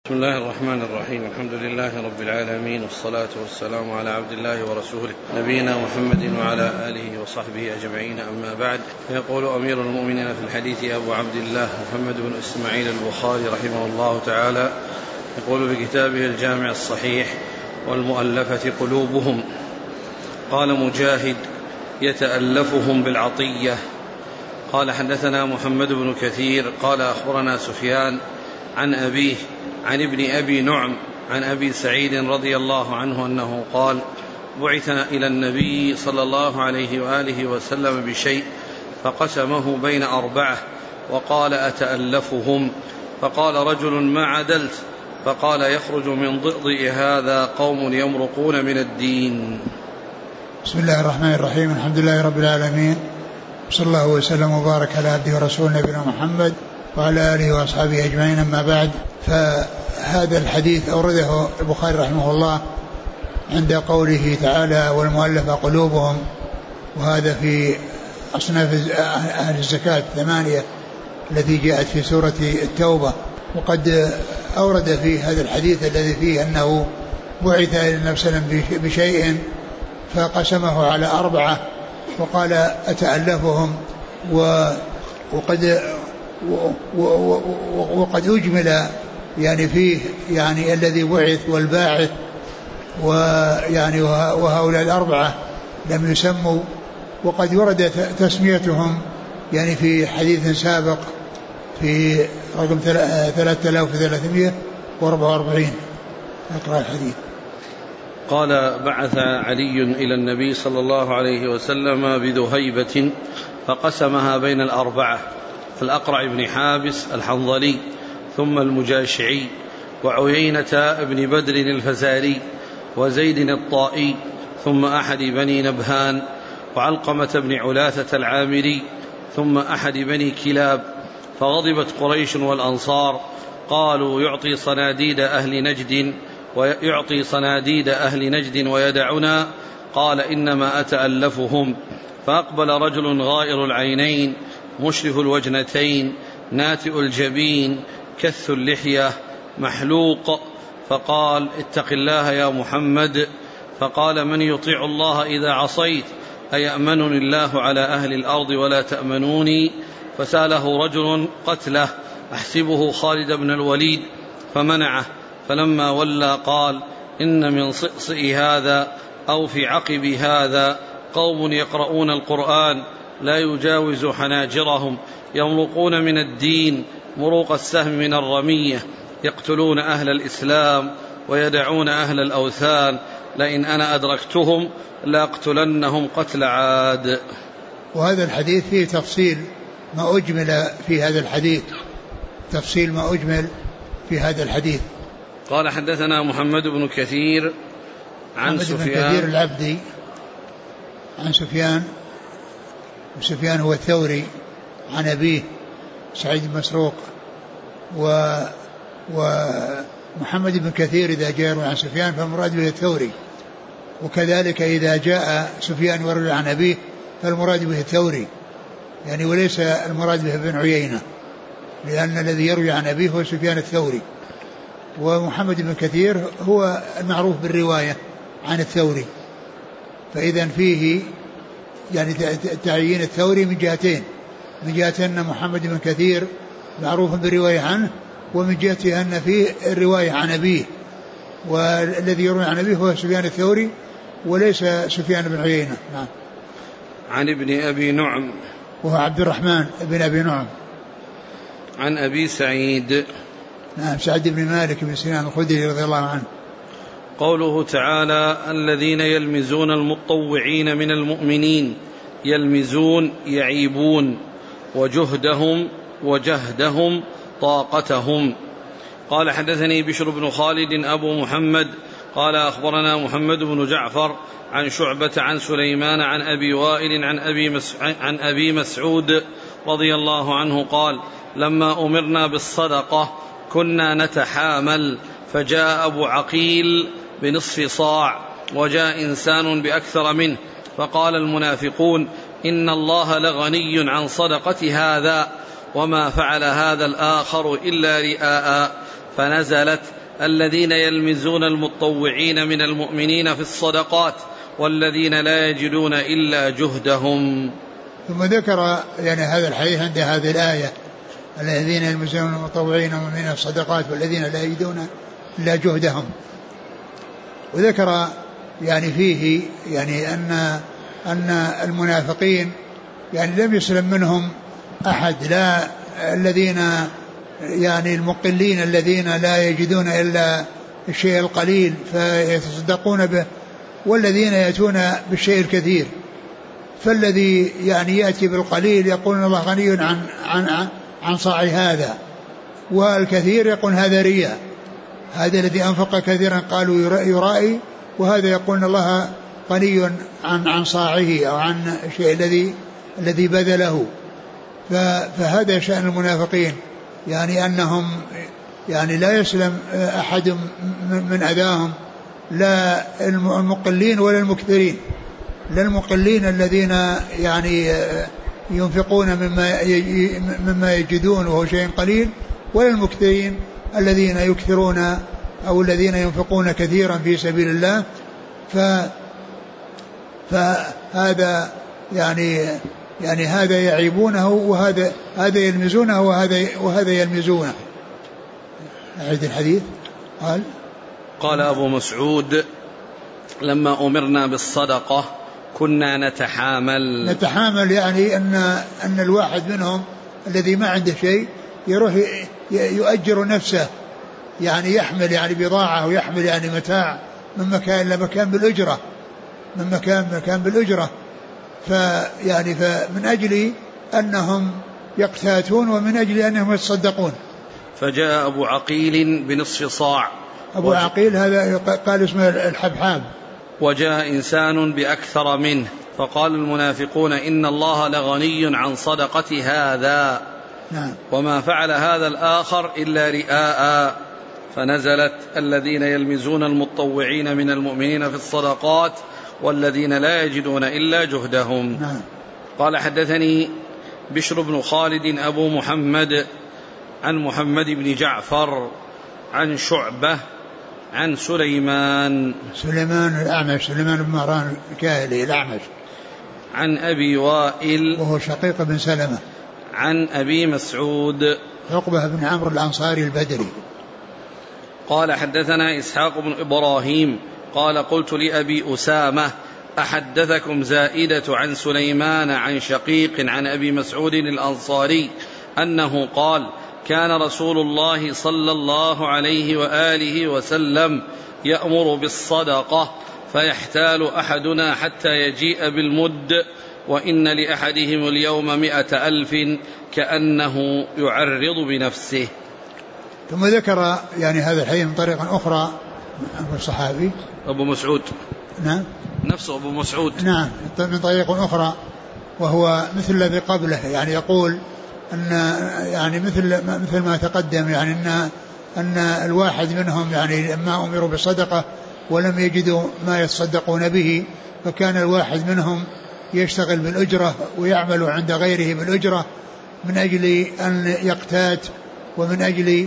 بسم الله الرحمن الرحيم. الحمد لله رب العالمين، والصلاة والسلام على عبد الله ورسوله نبينا محمد وعلى آله وصحبه أجمعين، أما بعد. فيقول أمير المؤمنين في الحديث أبو عبد الله محمد بن إسماعيل البخاري رحمه الله تعالى، يقول في كتابه الجامع الصحيح: والمؤلفة قلوبهم. قال مجاهد: يتألفهم بالعطية. قال حدثنا محمد بن كثير قال أخبرنا سفيان عن أبيه عن ابن أبي نعم عن أبي سعيد رضي الله عنه أنه قال: بعثنا إلى النبي صلى الله عليه وآله وسلم بشيء فقسمه بين 4 وقال: أتألفهم؟ فقال رجل: ما عدلت؟ فقال: يخرج من ضئضئ هذا قوم يمرقون من الدين. بسم الله الرحمن الرحيم. الحمد لله رب العالمين، صلى الله وسلم وبارك على عبده ورسوله نبينا محمد وعلى آله وأصحابه أجمعين، أما بعد. فهذا الحديث أورده البخاري رحمه الله عند قوله تعالى: والمؤلفة قلوبهم، وهذا في أصناف أهل الزكاة 8 التي جاءت في سورة التوبة. وقد أورد في هذا الحديث الذي فيه أنه بعث إلى النبي صلى الله عليه وسلم بشيء فقسمه على 4 وقال: أتألفهم. وقد أجمل يعني فيه يعني الذي بعث والباعث، ويعني وهؤلاء 4 لم يسموا، وقد ورد تسميتهم يعني في حديث سابق في رقم 3344. اقرأ الحديث. قال: بعث علي إلى النبي صلى الله عليه وسلم بذهيبة فقسمها بين 4: الأقرع بن حابس الحنظلي، ثم المجاشعي، وعيينة بن بدر الفزاري، وزيد الطائي، ثم أحد بني نبهان، وعلقمة بن علاثة العامري، ثم أحد بني كلاب. فغضبت قريش والأنصار، قالوا: يعطي صناديد أهل نجد ويدعنا. قال: إنما أتألفهم. فأقبل رجل غائر العينين مشرف الوجنتين ناتئ الجبين كث اللحية محلوق، فقال: اتق الله يا محمد. فقال: من يطيع الله إذا عصيت؟ أيأمنني الله على أهل الأرض ولا تأمنوني؟ فسأله رجل قتله أحسبه خالد بن الوليد فمنعه، فلما ولى قال: إن من صئصئ هذا أو في عقب هذا قوم يقرؤون القرآن لا يجاوز حناجرهم، يمرقون من الدين مروق السهم من الرمية، يقتلون أهل الإسلام ويدعون أهل الأوثان، لئن أنا أدركتهم لأقتلنهم قتل عاد. وهذا الحديث فيه تفصيل ما أجمل في هذا الحديث، تفصيل ما أجمل في هذا الحديث. قال: حدثنا محمد بن كثير عن سفيان كثير العبدي عن سفيان، وسفيان هو الثوري، عن أبيه سعيد بن مسروق. ومحمد بن كثير إذا جاء عن سفيان فالمراد به الثوري، وكذلك إذا جاء سفيان وروي عن أبيه فالمراد به الثوري يعني، وليس المراد به ابن عيينة، لأن الذي يروي عن أبيه هو سفيان الثوري. ومحمد بن كثير هو المعروف بالرواية عن الثوري، فإذا فيه يعني تعيين الثوري من جهتين: من جهة أن محمد بن كثير معروف بالرواية عنه، ومن جهة أن فيه الرواية عن أبيه، والذي يروي عن أبيه هو سفيان الثوري وليس سفيان بن عيينة. نعم. عن ابن أبي نعم وهو عبد الرحمن بن أبي نعم. عن أبي سعيد. نعم، سعد بن مالك بن سنان الخدري رضي الله عنه. قوله تعالى: الذين يلمزون المطوعين من المؤمنين، يلمزون يعيبون، وجهدهم طاقتهم. قال: حدثني بشر بن خالد أبو محمد قال: أخبرنا محمد بن جعفر عن شعبة عن سليمان عن أبي وائل عن أبي مسعود رضي الله عنه قال: لما أمرنا بالصدقة كنا نتحامل، فجاء أبو عقيل بنصف صاع، وجاء إنسان بأكثر منه، فقال المنافقون: إن الله لغني عن صدقة هذا، وما فعل هذا الآخر إلا رئاء. فنزلت الذين يلمزون المطوعين من المؤمنين في الصدقات والذين لا يجدون إلا جهدهم. ثم ذكر يعني هذا الحديث عند هذه الآية الذين يلمزون المطوعين من الصدقات والذين لا يجدون إلا جهدهم. وذكر يعني فيه يعني أن المنافقين يعني لم يسلم منهم أحد، لا الذين يعني المقلين الذين لا يجدون إلا الشيء القليل فيتصدقون به، والذين يأتون بالشيء الكثير. فالذي يعني يأتي بالقليل يقول الله غني عن صاع هذا، والكثير يقول هذا رياء. هذا الذي أنفق كثيرا قالوا يرائي، وهذا يقول الله غني عن صاعه أو عن الشيء الذي بذله. فهذا شأن المنافقين، يعني أنهم يعني لا يسلم أحد من أذاهم، لا المقلين ولا المكثرين، لا المقلين الذين يعني ينفقون مما يجدون وهو شيء قليل، ولا المكثرين الذين يكثرون أو الذين ينفقون كثيرا في سبيل الله. فهذا يعني هذا يعيبونه وهذا يلمزونه وهذا يلمزونه. أعيد الحديث. قال أبو مسعود لما أمرنا بالصدقة كنا نتحامل يعني أن الواحد منهم الذي ما عنده شيء يروح يؤجر نفسه، يعني يحمل يعني بضاعة ويحمل يعني متاع من مكان إلى مكان بالأجرة، من مكان بالأجرة. فيعني فمن أجل أنهم يقتاتون ومن أجل أنهم يتصدقون. فجاء أبو عقيل بنصف صاع. أبو عقيل هذا قال اسمه الحبحاب. وجاء إنسان بأكثر منه فقال المنافقون إن الله لغني عن صدقة هذا. نعم. وما فعل هذا الآخر إلا رئاء. فنزلت الذين يلمزون المطوعين من المؤمنين في الصدقات والذين لا يجدون إلا جهدهم. نعم. قال حدثني بشر بن خالد أبو محمد عن محمد بن جعفر عن شعبة عن سليمان الأعمش، سليمان بن مهران الكاهلي الأعمش، عن أبي وائل وهو شقيق بن سلمة، عن أبي مسعود عقبة بن عمرو الأنصاري البدري. قال حدثنا إسحاق بن إبراهيم قال قلت لأبي أسامة أحدثكم زائدة عن سليمان عن شقيق عن أبي مسعود الأنصاري أنه قال كان رسول الله صلى الله عليه وآله وسلم يأمر بالصدقة فيحتال أحدنا حتى يجيء بالمد وإن لأحدهم اليوم 100,000 كأنه يعرض بنفسه. ثم ذكر يعني هذا الحديث من طريقة أخرى عن الصحابي أبو مسعود. نعم. نفسه أبو مسعود. نعم من طريق أخرى وهو مثل الذي قبله، يعني يقول أن يعني مثل ما تقدم، يعني أن الواحد منهم يعني لما أمروا بالصدقة ولم يجدوا ما يتصدقون به، فكان الواحد منهم يشتغل بالأجرة ويعمل عند غيره بالأجرة من أجل أن يقتات ومن أجل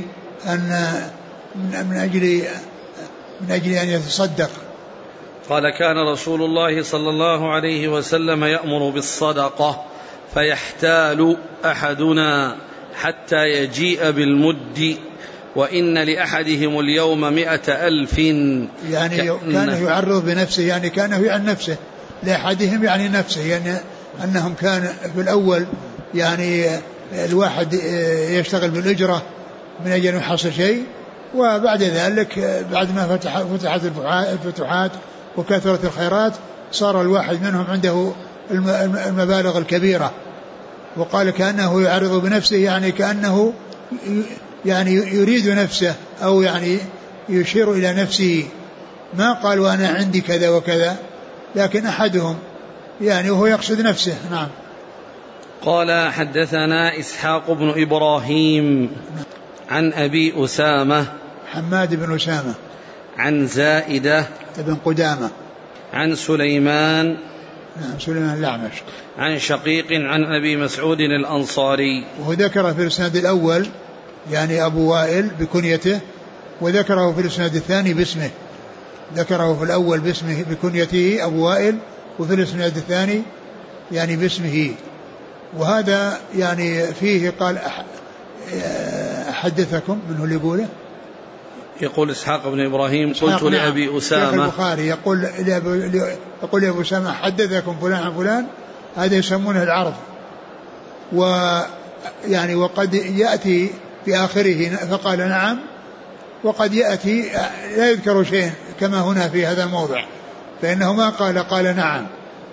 أن يتصدق. قال كان رسول الله صلى الله عليه وسلم يأمر بالصدقة فيحتال أحدنا حتى يجيء بالمد وإن لأحدهم اليوم 100,000. يعني كان يعرض بنفسه، يعني كانه عن نفسه، لأحدهم يعني نفسه، يعني أنهم كان في الأول يعني الواحد يشتغل بالأجرة من أجل أن يحصل شيء، وبعد ذلك بعد ما فتحت الفتوحات وكثرت الخيرات صار الواحد منهم عنده المبالغ الكبيرة. وقال كأنه يعرض بنفسه، يعني كأنه يعني يريد نفسه أو يعني يشير إلى نفسه، ما قال وأنا عندي كذا وكذا، لكن أحدهم يعني وهو يقصد نفسه. نعم. قال حدثنا إسحاق بن إبراهيم عن أبي أسامة حماد بن أسامة عن زائدة بن قدامة عن سليمان سليمان الأعمش عن شقيق عن أبي مسعود الأنصاري. وذكر في الإسناد الأول يعني أبو وائل بكنيته وذكره في الإسناد الثاني باسمه، ذكره في الأول باسمه بكنيته أبو وائل، وفي الإسناد الثاني يعني باسمه. وهذا يعني فيه قال أحدثكم منه اللي يقول إسحاق بن إبراهيم قلت لأبي أسامة، البخاري يقول لأبي أسامة حدثكم فلان عن فلان، هذا يسمونه العرض. ويعني وقد يأتي في آخره فقال نعم، وقد يأتي لا يذكر شيء كما هنا في هذا الموضع، فإنه ما قال نعم،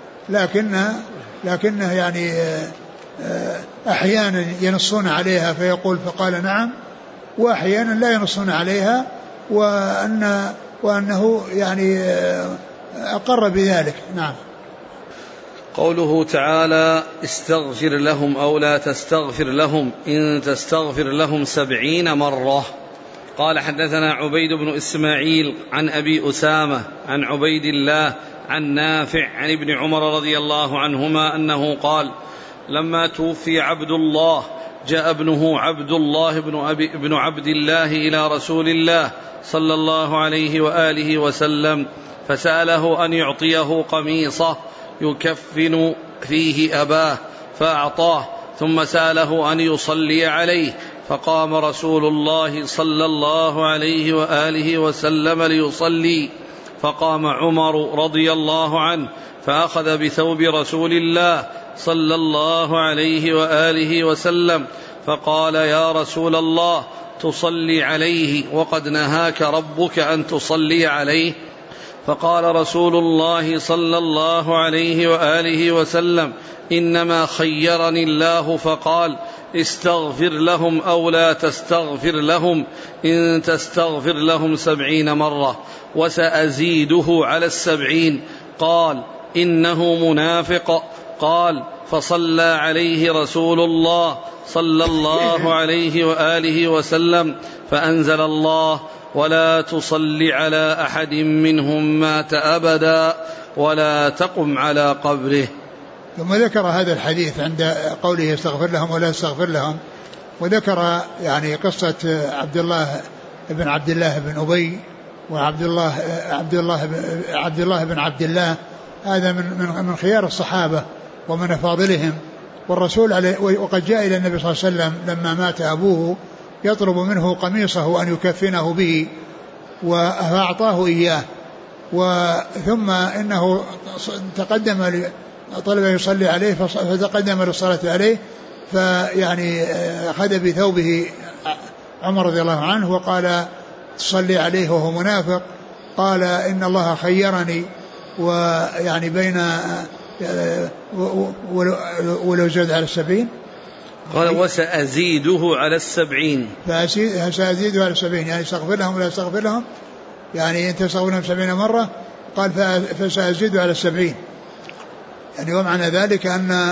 لكنه يعني أحيانا ينصون عليها فيقول فقال نعم، وأحيانا لا ينصون عليها وأنه يعني أقر بذلك. نعم. قوله تعالى استغفر لهم أو لا تستغفر لهم إن تستغفر لهم 70 مرة. قال حدثنا عبيد بن إسماعيل عن أبي أسامة عن عبيد الله عن نافع عن ابن عمر رضي الله عنهما أنه قال لما توفي عبد الله جاء ابنه عبد الله بن عبد الله إلى رسول الله صلى الله عليه وآله وسلم فسأله أن يعطيه قميصه يكفن فيه أباه فأعطاه، ثم سأله أن يصلي عليه فقام رسول الله صلى الله عليه وآله وسلم ليصلي، فقام عمر رضي الله عنه فأخذ بثوب رسول الله صلى الله عليه وآله وسلم فقال يا رسول الله تصلي عليه وقد نهاك ربك أن تصلي عليه؟ فقال رسول الله صلى الله عليه وآله وسلم إنما خيرني الله فقال استغفر لهم أو لا تستغفر لهم إن تستغفر لهم 70 مرة وسأزيده على 70. قال إنه منافق. قال فصلى عليه رسول الله صلى الله عليه وآله وسلم فأنزل الله ولا تصل على أحد منهم مات أبدا ولا تقم على قبره. ثم ذكر هذا الحديث عند قوله يستغفر لهم ولا يستغفر لهم، وذكر يعني قصة عبد الله بن عبد الله وعبد الله بن عبد الله، هذا من خيار الصحابة ومن أفاضلهم، والرسول وقد جاء إلى النبي صلى الله عليه وسلم لما مات أبوه يطلب منه قميصه أن يكفنه به فأعطاه إياه، ثم إنه تقدم طلب أن يصلي عليه فتقدم للصلاة عليه، فيعني أخذ بثوبه عمر رضي الله عنه وقال تصلي عليه وهو منافق. قال إن الله خيرني ويعني بين ولو زاد على 70 قال وسأزيده على 70 فسأزيده على 70 يعني استغفر لهم ولا استغفر لهم، يعني أنت استغفر لهم 70 مرة، قال فسأزيده على 70 يعني ومعنى ذلك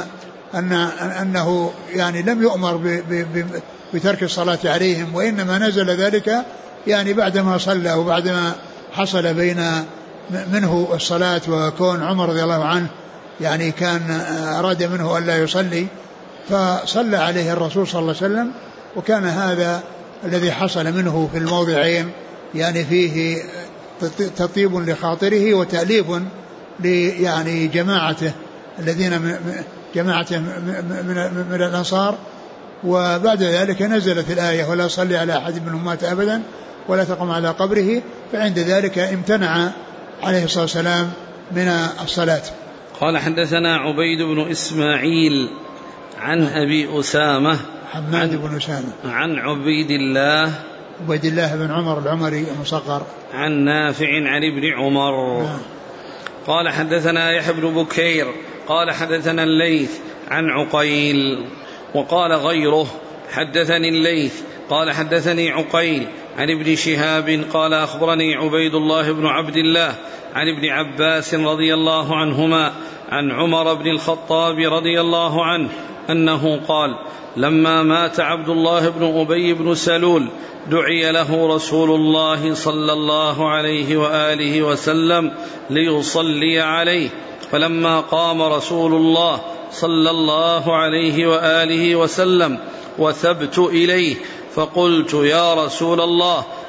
أنه يعني لم يؤمر بترك الصلاة عليهم، وإنما نزل ذلك يعني بعدما صلى وبعدما حصل بين منه الصلاة، وكون عمر رضي الله عنه يعني كان أراد منه أن لا يصلي فصلى عليه الرسول صلى الله عليه وسلم، وكان هذا الذي حصل منه في الموضعين يعني فيه تطيب لخاطره وتأليف يعني جماعته الذين جماعته من الأنصار. وبعد ذلك نزلت الآية ولا صلي على أحد منهم مات أبدا ولا تقم على قبره، فعند ذلك امتنع عليه الصلاة والسلام من الصلاة. قال حدثنا عبيد بن إسماعيل عن أبي أسامة حماد بن أسامة عن عبيد الله بن عمر العمري المصغر عن نافع عن ابن عمر. قال حدثنا يحيى بن بكير قال حدثنا الليث عن عقيل. وقال غيره حدثني الليث قال حدثني عقيل عن ابن شهاب قال أخبرني عبيد الله بن عبد الله عن ابن عباس رضي الله عنهما عن عمر بن الخطاب رضي الله عنه أنه قال لما مات عبد الله بن أبي بن سلول دعي له رسول الله صلى الله عليه وآله وسلم ليصلي عليه، فلما قام رسول الله صلى الله عليه وآله وسلم وثبت إليه فقلت يا رسول الله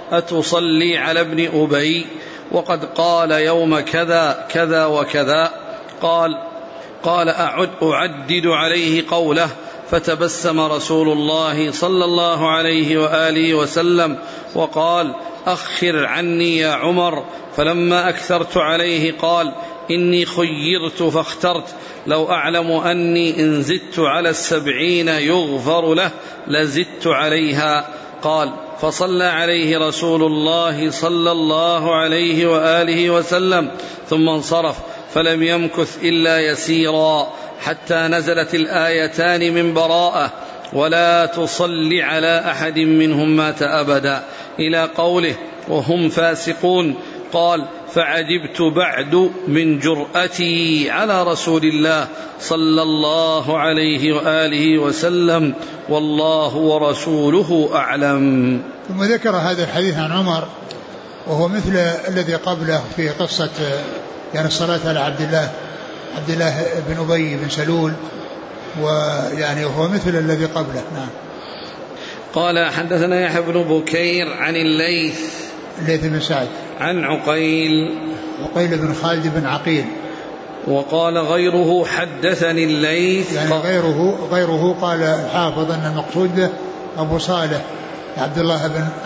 أتصلي على ابن أبي وقد قال يوم كذا كذا وكذا؟ قال أعدد عليه قوله. فتبسم رسول الله صلى الله عليه وآله وسلم وقال: أخر عني يا عمر. فلما أكثرت عليه قال: إني خيرت فاخترت، لو أعلم أني إن زدت على 70 يغفر له لزدت عليها. قال: فصلى عليه رسول الله صلى الله عليه وآله وسلم ثم انصرف، فلم يمكث إلا يسيرا حتى نزلت الآيتان من براءة: ولا تصل على أحد منهم مات أبدا، إلى قوله: وهم فاسقون. قال: فعجبت بعد من جرأتي على رسول الله صلى الله عليه وآله وسلم، والله ورسوله أعلم. ثم ذكر هذا الحديث عن عمر وهو مثل الذي قبله في قصة يعني الصلاة على عبد الله بن أبي بن سلول، ويعني هو مثل الذي قبله. نعم. قال: حدثنا يحيى بن بكير عن الليث بن سعد عن عقيل بن خالد بن عقيل. وقال غيره: حدثني الليث. يعني غيره قال الحافظ أن المقصود به أبو صالح عبد الله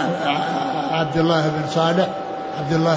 بن صالح عبد الله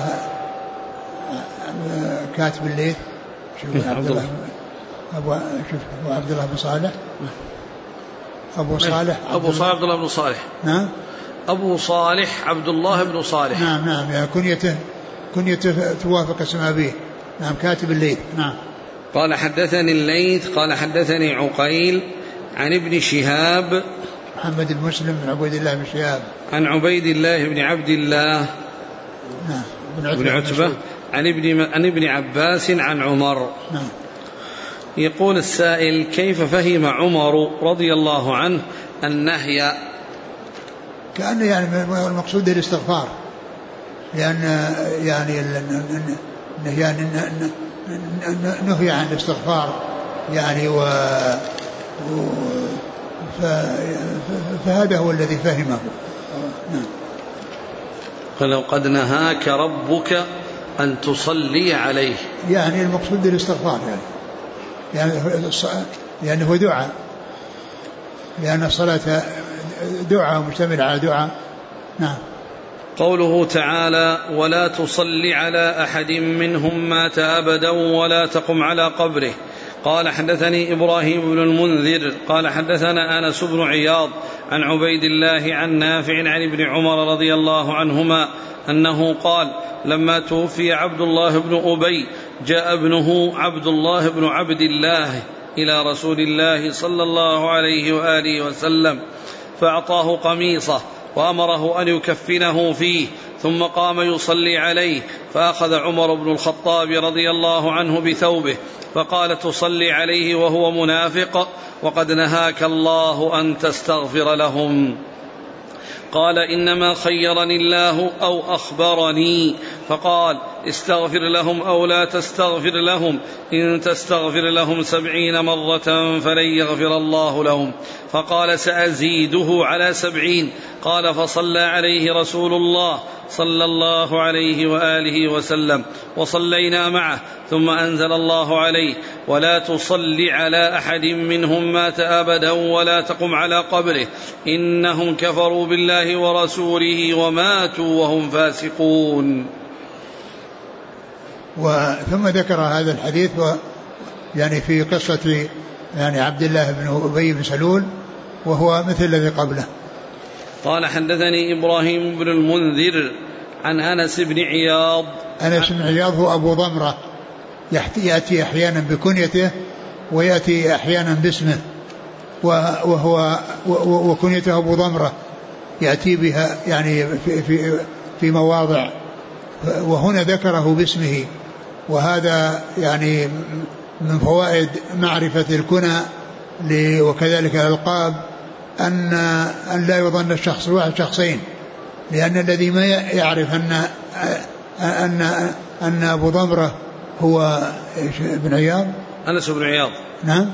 كاتب الليث. شوف عبد الله عبد الله بن صالح أبو صالح عبد الله بن صالح. نعم. أبو صالح عبد الله بن صالح. نعم يعني كنيته توافق اسم أبيه. نعم كاتب الليث. نعم. قال: حدثني الليث قال: حدثني عقيل عن ابن شهاب محمد بن مسلم بن عبيد الله بن شهاب عن عبيد الله بن عبد الله نعم بن عتبة عن ابن عباس عن عمر. نعم. يقول السائل: كيف فهم عمر رضي الله عنه النهي؟ كأن يعني المقصود الاستغفار، لأن يعني نهي عن الاستغفار يعني فهذا هو الذي فهمه. نعم. فلو قد نهاك ربك أن تصلي عليه، يعني المقصود الاستغفار يعني هو دعاء، لأن الصلاة دعاء مشتمل على دعاء. نعم. قوله تعالى: ولا تصل على أحد منهم مات أبدا ولا تقم على قبره. قال: حدثني إبراهيم بن المنذر قال: حدثنا أنس بن عياض عن عبيد الله عن نافع عن ابن عمر رضي الله عنهما أنه قال: لما توفي عبد الله بن أبي جاء ابنه عبد الله بن عبد الله إلى رسول الله صلى الله عليه وآله وسلم فأعطاه قميصه وأمره أن يكفنه فيه، ثم قام يصلي عليه، فأخذ عمر بن الخطاب رضي الله عنه بثوبه فقال: تصلي عليه وهو منافق وقد نهاك الله أن تستغفر لهم. قال: إنما خيرني الله أو أخبرني، فقال: استغفر لهم أو لا تستغفر لهم، إن تستغفر لهم 70 مرة فلن يغفر الله لهم. فقال: سأزيده على 70. قال: فصلى عليه رسول الله صلى الله عليه وآله وسلم وصلينا معه، ثم أنزل الله عليه: ولا تصل على أحد منهم مات أبدا ولا تقم على قبره، إنهم كفروا بالله ورسوله وماتوا وهم فاسقون. ثم ذكر هذا الحديث يعني في قصة يعني عبد الله بن أبي بن سلول وهو مثل الذي قبله. قال: حدثني إبراهيم بن المنذر عن أنس بن عياض. أنس بن عياض هو أبو ضمرة، يأتي أحيانا بكنيته ويأتي أحيانا باسمه، وكنيته أبو ضمرة يأتي بها يعني في مواضع، وهنا ذكره باسمه. وهذا يعني من فوائد معرفة الكنى وكذلك الألقاب أن لا يظن الشخص الواحد شخصين، لأن الذي ما يعرف أن أبو ضمرة هو ابن عياض، أنس بن عياض. نعم.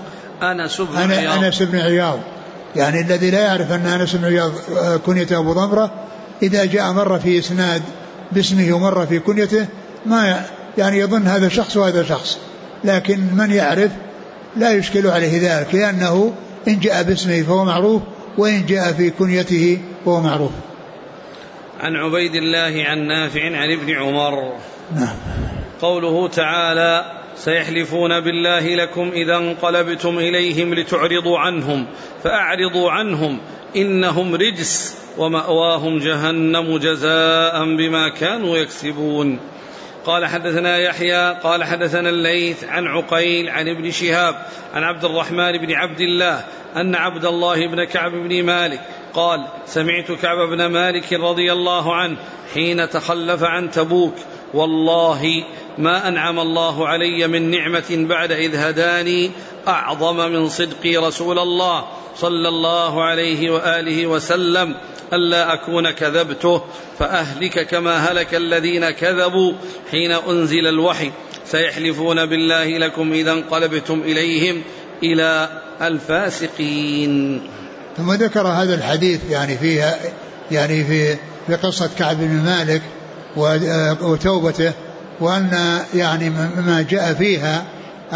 أنس بن عياض يعني الذي لا يعرف أن أنس بن عياض كنيته أبو ضمرة إذا جاء مرة في إسناد باسمه ومرة في كنيته ما يعني يظن هذا شخص وهذا شخص، لكن من يعرف لا يشكل عليه ذلك، لأنه إن جاء باسمه فهو معروف، وإن جاء في كنيته فهو معروف. عن عبيد الله عن نافع عن ابن عمر. نعم. قوله تعالى: سيحلفون بالله لكم إذا انقلبتم إليهم لتعرضوا عنهم فأعرضوا عنهم إنهم رجس ومأواهم جهنم جزاء بما كانوا يكسبون. قال حدثنا يحيى قال حدثنا الليث عن عقيل عن ابن شهاب عن عبد الرحمن بن عبد الله أن عبد الله بن كعب بن مالك قال: سمعت كعب بن مالك رضي الله عنه حين تخلف عن تبوك: والله ما أنعم الله علي من نعمة بعد إذ هداني أعظم من صدقي رسول الله صلى الله عليه وآله وسلم ألا أكون كذبته فأهلك كما هلك الذين كذبوا حين أنزل الوحي. سيحلفون بالله لكم إذا انقلبتم إليهم إلى الفاسقين. ثم ذكر هذا الحديث يعني فيها يعني في قصة كعب بن مالك وتوبته، وأن يعني ما جاء فيها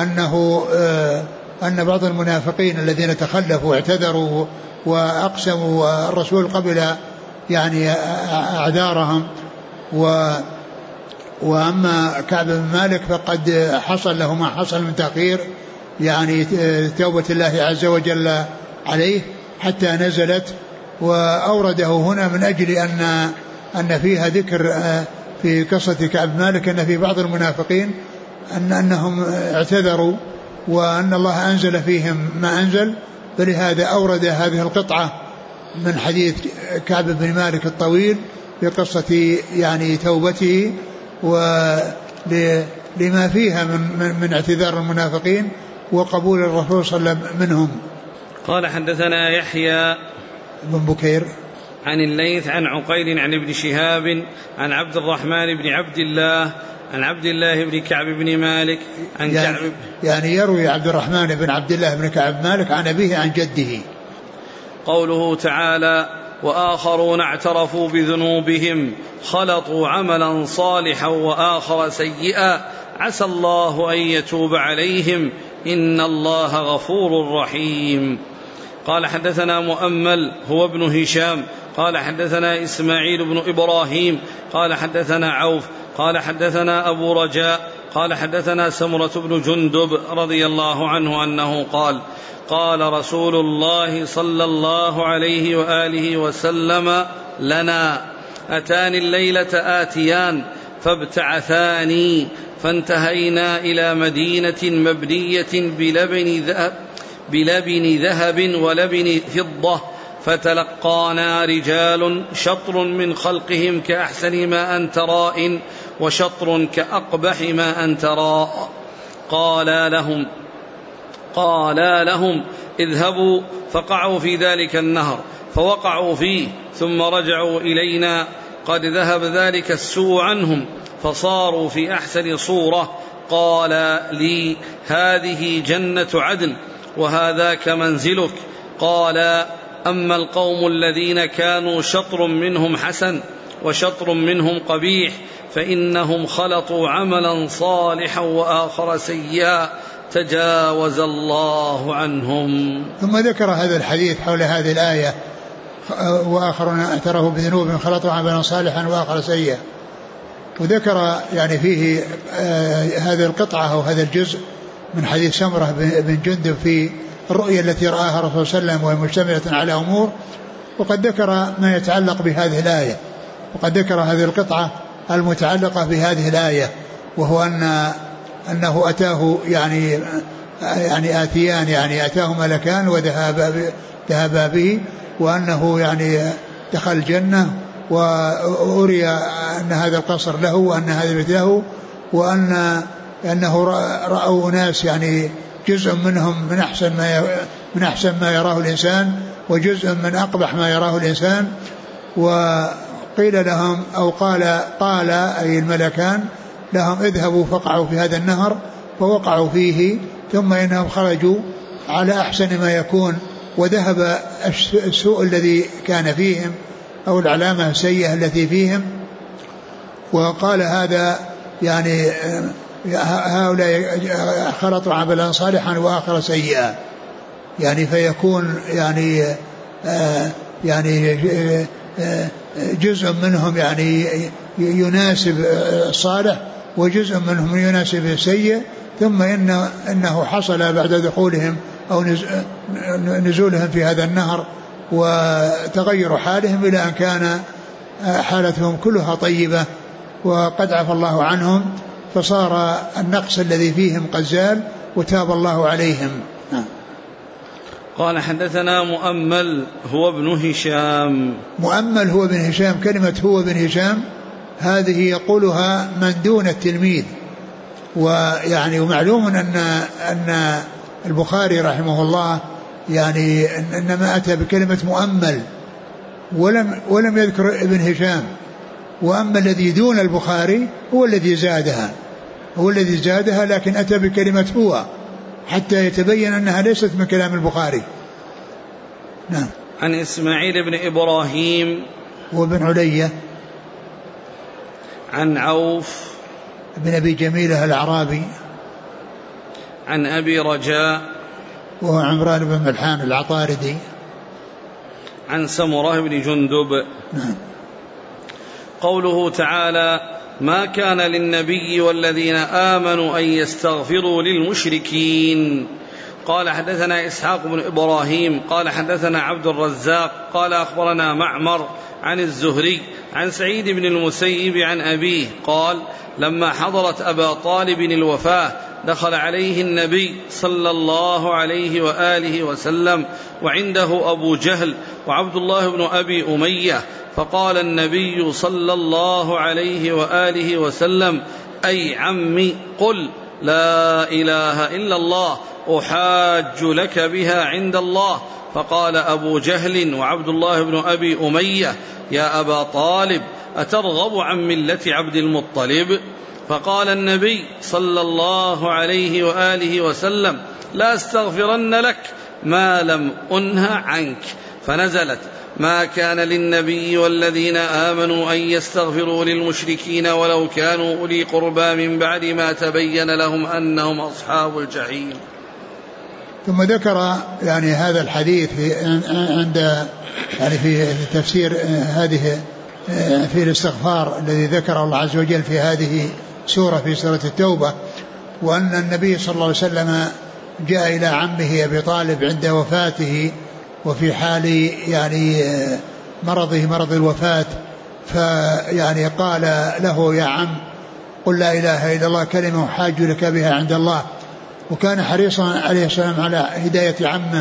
أن بعض المنافقين الذين تخلفوا واعتذروا وأقسموا والرسول قبل يعني أعذارهم، وأما كعب بن مالك فقد حصل له ما حصل من تأخير يعني توبة الله عز وجل عليه حتى نزلت، وأورده هنا من أجل أن فيها ذكر في قصة كعب مالك أن في بعض المنافقين أنهم اعتذروا وأن الله أنزل فيهم ما أنزل، فلهذا أورد هذه القطعة من حديث كعب بن مالك الطويل في قصة يعني توبته ولما فيها من اعتذار المنافقين وقبول الرسول صلى الله عليه وسلم منهم. قال حدثنا يحيى بن بكير عن الليث عن عقيل عن ابن شهاب عن عبد الرحمن بن عبد الله عن عبد الله بن كعب بن مالك عن كعب يعني يروي عبد الرحمن بن عبد الله بن كعب مالك عن أبيه عن جده. قوله تعالى: وآخرون اعترفوا بذنوبهم خلطوا عملا صالحا وآخر سيئا عسى الله أن يتوب عليهم إن الله غفور رحيم. قال حدثنا مؤمل هو ابن هشام قال حدثنا إسماعيل بن إبراهيم قال حدثنا عوف قال حدثنا أبو رجاء قال حدثنا سمرة بن جندب رضي الله عنه أنه قال: قال رسول الله صلى الله عليه وآله وسلم لنا: أتاني الليلة آتيان فابتعثاني فانتهينا إلى مدينة مبنية بلبن ذهب ولبن فضة، فتلقانا رجال شطر من خلقهم كأحسن ما أنت راء وشطر كأقبح ما أنت راء. قالا لهم اذهبوا فقعوا في ذلك النهر، فوقعوا فيه ثم رجعوا إلينا قد ذهب ذلك السوء عنهم فصاروا في أحسن صورة. قال لي: هذه جنة عدن وهذاك منزلك. قال: أما القوم الذين كانوا شطر منهم حسن وشطر منهم قبيح فإنهم خلطوا عملا صالحا وآخر سيئا تجاوز الله عنهم. ثم ذكر هذا الحديث حول هذه الآية: وآخرون اعترفوا بذنوبهم خلطوا عملا صالحا وآخر سيئا، وذكر يعني فيه هذه القطعة أو هذا الجزء من حديث سمرة بن جندب في الرؤيا التي رآها الرسول صلى الله عليه وسلم وهي مشتملة على أمور، وقد ذكر ما يتعلق بهذه الآية، وقد ذكر هذه القطعة المتعلقة بهذه الآية، وهو أنه أتاه يعني آتيان يعني أتاه ملكان وذهبا به، وأنه يعني دخل الجنة وأري أن هذا القصر له وأن هذا البيت له، وأنه رأوا ناس يعني جزء منهم من أحسن ما يراه الإنسان وجزء من أقبح ما يراه الإنسان. وقيل لهم أو قال أي الملكان لهم: اذهبوا فقعوا في هذا النهر، فوقعوا فيه ثم إنهم خرجوا على أحسن ما يكون، وذهب السوء الذي كان فيهم أو العلامة السيئة التي فيهم. وقال هذا يعني هؤلاء خلطوا عملا صالحا وآخر سيئا، يعني فيكون يعني جزء منهم يعني يناسب الصالح وجزء منهم يناسب السيء، ثم إنه حصل بعد دخولهم أو نزولهم في هذا النهر وتغير حالهم إلى أن كان حالتهم كلها طيبة وقد عفى الله عنهم، فصار النقص الذي فيهم قد زال وتاب الله عليهم. قال حدثنا مؤمل هو ابن هشام. مؤمل هو ابن هشام، كلمة هو ابن هشام هذه يقولها من دون التلميذ، ويعني ومعلوم أن البخاري رحمه الله يعني إنما أتى بكلمة مؤمل ولم يذكر ابن هشام، وأما الذي دون البخاري هو الذي زادها لكن أتى بكلمة هو حتى يتبين أنها ليست من كلام البخاري. نعم. عن إسماعيل بن إبراهيم وابن علية عن عوف بن أبي جميلة الأعرابي عن أبي رجاء وهو عمران بن ملحان العطاردي عن سمرة بن جندب. نعم. قوله تعالى ما كان للنبي والذين آمنوا أن يستغفروا للمشركين. قال حدثنا إسحاق بن إبراهيم قال حدثنا عبد الرزاق قال أخبرنا معمر عن الزهري عن سعيد بن المسيب عن أبيه قال لما حضرت أبا طالب الوفاة دخل عليه النبي صلى الله عليه وآله وسلم وعنده أبو جهل وعبد الله بن أبي أمية، فقال النبي صلى الله عليه وآله وسلم أي عمي قل لا إله إلا الله أحاج لك بها عند الله. فقال أبو جهل وعبد الله بن أبي أمية يا أبا طالب أترغب عن ملة عبد المطلب؟ فقال النبي صلى الله عليه وآله وسلم لا استغفرن لك ما لم أنه عنك، فنزلت ما كان للنبي والذين آمنوا أن يستغفروا للمشركين ولو كانوا أولي قربى من بعد ما تبين لهم أنهم أصحاب الجحيم. ثم ذكر يعني هذا الحديث عند يعني في تفسير هذه في الاستغفار الذي ذكره الله عز وجل في هذه سورة في سورة التوبة، وأن النبي صلى الله عليه وسلم جاء إلى عمه أبي طالب عند وفاته وفي حال يعني مرض الوفاة، فيعني قال له يا عم قل لا إله إلا الله كلمة أحاج لك بها عند الله، وكان حريصا عليه السلام على هداية عمه،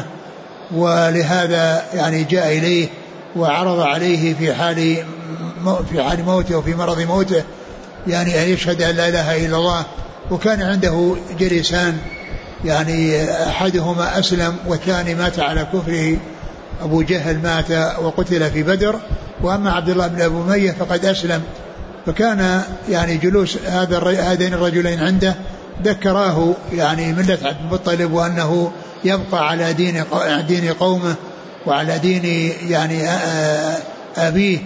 ولهذا يعني جاء إليه وعرض عليه في حال موته وفي مرض موته يعني أن يشهد أن لا إله إلا الله. وكان عنده جليسان يعني أحدهما أسلم والثاني مات على كفره، أبو جهل مات وقتل في بدر، وأما عبد الله بن أبي أمية فقد أسلم. فكان يعني جلوس هذين الرجلين عنده ذكراه يعني ملة عبد المطلب وأنه يبقى على دين قومه وعلى دين يعني أبيه،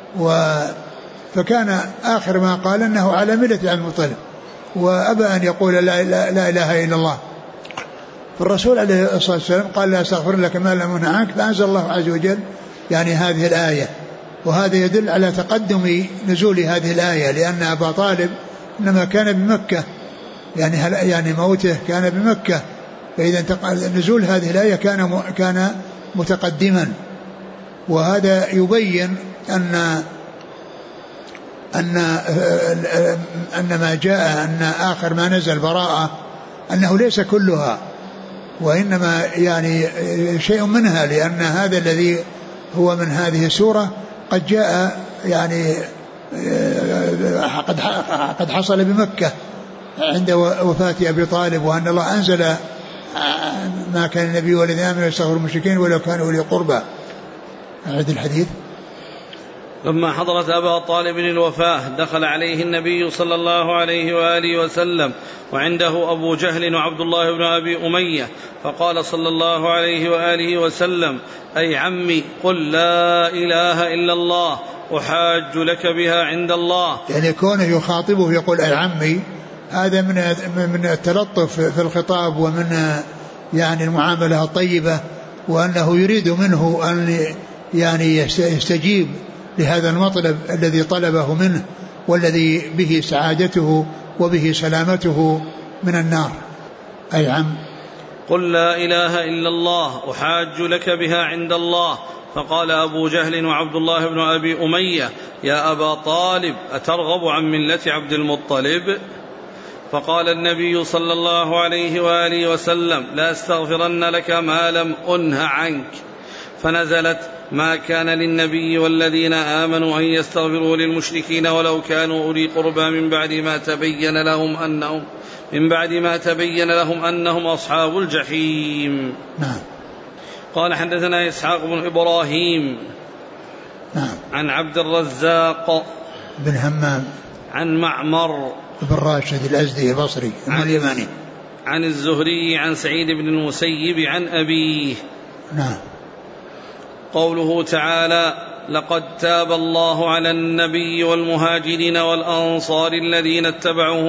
فكان آخر ما قال أنه على ملة عبد المطلب وأبى أن يقول لا إله إلا الله. فالرسول عليه الصلاة والسلام قال لا أستغفر لك ما لم أنه عنك، فأنزل الله عز وجل يعني هذه الآية، وهذا يدل على تقدم نزول هذه الآية، لأن أبا طالب إنما كان بمكة يعني موته كان بمكة، فإذا نزول هذه الآية كان متقدما. وهذا يبين أن ما جاء أن آخر ما نزل براءة أنه ليس كلها، وإنما يعني شيء منها، لأن هذا الذي هو من هذه السورة قد جاء يعني قد حصل بمكة عند وفاة أبي طالب، وأن الله أنزل ما كان النبي والذين آمنوا يستغفروا المشركين ولو كانوا أولي قربى. أعد الحديث. لما حضرت أبا طالب الوفاة دخل عليه النبي صلى الله عليه وآله وسلم وعنده أبو جهل وعبد الله بن أبي أمية، فقال صلى الله عليه وآله وسلم: أي عمي قل لا إله إلا الله أحاج لك بها عند الله. يعني كونه يخاطبه يقول أي عمي، هذا من التلطف في الخطاب ومن يعني المعاملة الطيبة، وأنه يريد منه أن يعني يستجيب لهذا المطلب الذي طلبه منه والذي به سعادته وبه سلامته من النار. أي عم قل لا إله إلا الله أحاج لك بها عند الله. فقال أبو جهل وعبد الله بن أبي أمية: يا أبا طالب أترغب عن ملة عبد المطلب؟ فقال النبي صلى الله عليه وآله وسلم: لا استغفرن لك ما لم أنه عنك. فنزلت: ما كان للنبي والذين آمنوا أن يستغفروا للمشركين ولو كانوا أولي قربى من بعد ما تبين لهم أنهم أصحاب الجحيم. نعم. قال حدثنا إسحاق بن إبراهيم نعم. عن عبد الرزاق بن همام عن معمر بن راشد الأزدي البصري اليماني عن الزهري عن سعيد بن المسيب عن أبيه. نعم. قوله تعالى: لقد تاب الله على النبي والمهاجرين والأنصار الذين اتبعوه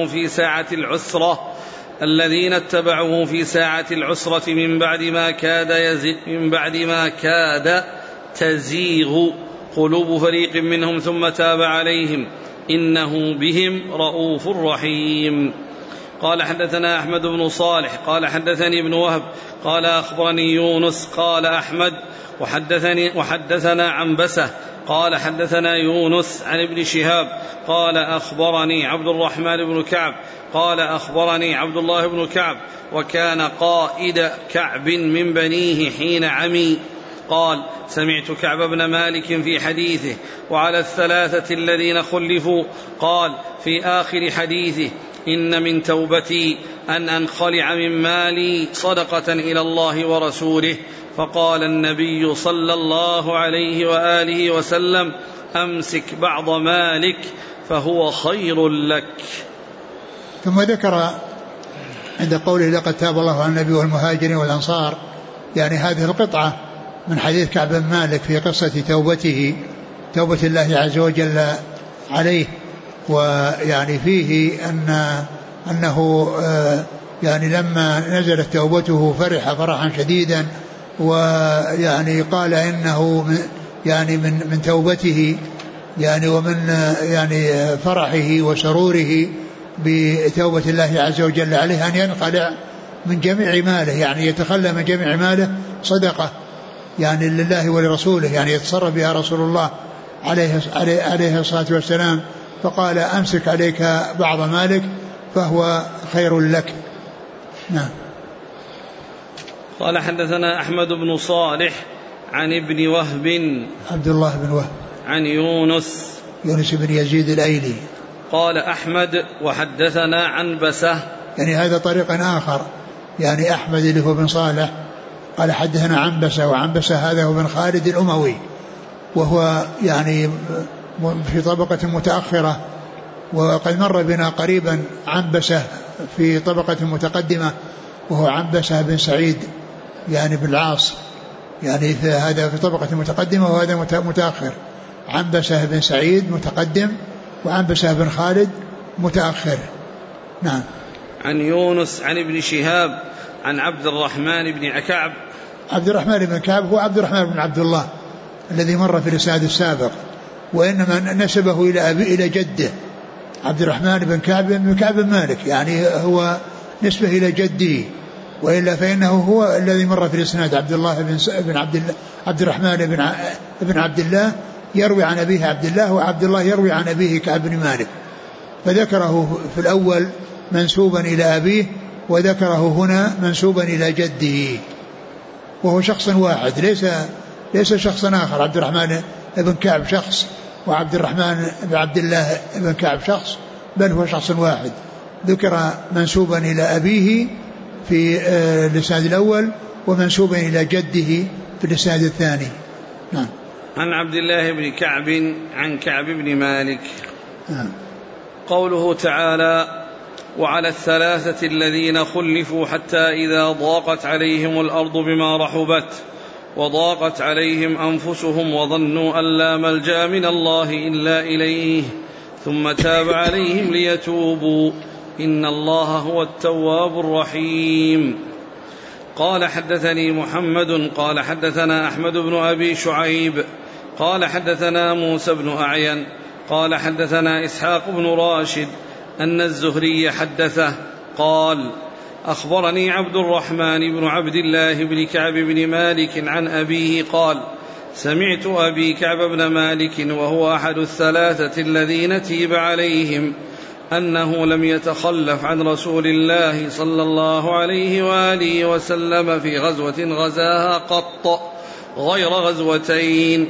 في ساعة العسرة من بعد ما كاد تزيغ قلوب فريق منهم ثم تاب عليهم إنه بهم رؤوف رحيم. قال حدثنا أحمد بن صالح قال حدثني ابن وهب قال أخبرني يونس قال أحمد وحدثنا عنبسة قال حدثنا يونس عن ابن شهاب قال أخبرني عبد الرحمن بن كعب قال أخبرني عبد الله بن كعب وكان قائد كعب من بنيه حين عمي. قال: سمعت كعب بن مالك في حديثه: وعلى الثلاثة الذين خلفوا. قال في آخر حديثه: إن من توبتي أن أنخلع من مالي صدقة إلى الله ورسوله. فقال النبي صلى الله عليه وآله وسلم: أمسك بعض مالك فهو خير لك. ثم ذكر عند قوله: لقد تاب الله على النبي والمهاجرين والأنصار، يعني هذه القطعة من حديث كعب بن مالك في قصة توبة الله عز وجل عليه، ويعني فيه أنه يعني لما نزلت توبته فرح فرحا شديدا، ويعني قال إنه يعني من توبته يعني ومن يعني فرحه وسروره بتوبة الله عز وجل عليه أن ينقلع من جميع ماله، يعني يتخلى من جميع ماله صدقة يعني لله ولرسوله، يعني يتصرف بها رسول الله عليه الصلاة والسلام. فقال: أمسك عليك بعض مالك فهو خير لك. نعم. قال حدثنا أحمد بن صالح عن ابن وهب عبد الله بن وهب عن يونس بن يزيد الأيلي. قال أحمد: وحدثنا عنبسة، يعني هذا طريق آخر، يعني أحمد اللي هو بن صالح قال حدثنا عنبسة، وعنبسة هذا هو بن خالد الأموي، وهو يعني في طبقة متأخرة، وقد مر بنا قريبا عنبسة في طبقة متقدمة، وهو عنبسة بن سعيد يعني بالعاص، يعني هذا في طبقة متقدمة وهذا متأخر. عنبسة بن سعيد متقدم، وعنبسة بن خالد متأخر. نعم. عن يونس عن ابن شهاب عن عبد الرحمن بن كعب. عبد الرحمن بن كعب هو عبد الرحمن بن عبد الله الذي مر في الإسناد السابق، وإنما نسبه إلى جده عبد الرحمن بن كعب بن مالك، يعني هو نسبه إلى جده، وإلا فإنه هو الذي مر في الإسناد عبد الرحمن بن عبد الله يروي عن أبيه عبد الله، وعبد الله يروي عن أبيه كعب بن مالك، فذكره في الأول منسوبا إلى أبيه، وذكره هنا منسوبا إلى جده، وهو شخص واحد ليس شخصا آخر. عبد الرحمن بن كعب شخص، وعبد الرحمن بن عبد الله بن كعب شخص، بل هو شخص واحد ذكر منسوبا إلى أبيه في الإسناد الأول، ومنسوبا إلى جده في الإسناد الثاني. نعم. عن عبد الله بن كعب عن كعب بن مالك. قوله تعالى: وعلى الثلاثة الذين خلفوا حتى إذا ضاقت عليهم الأرض بما رحبت وضاقت عليهم أنفسهم وظنوا أن لا ملجأ من الله إلا إليه ثم تاب عليهم ليتوبوا إن الله هو التواب الرحيم. قال: حدثني محمد قال حدثنا أحمد بن أبي شعيب قال حدثنا موسى بن أعين قال حدثنا إسحاق بن راشد أن الزهري حدثه قال: أخبرني عبد الرحمن بن عبد الله بن كعب بن مالك عن أبيه قال: سمعت أبي كعب بن مالك وهو أحد الثلاثة الذين تيب عليهم أنه لم يتخلف عن رسول الله صلى الله عليه وآله وسلم في غزوة غزاها قط غير غزوتين: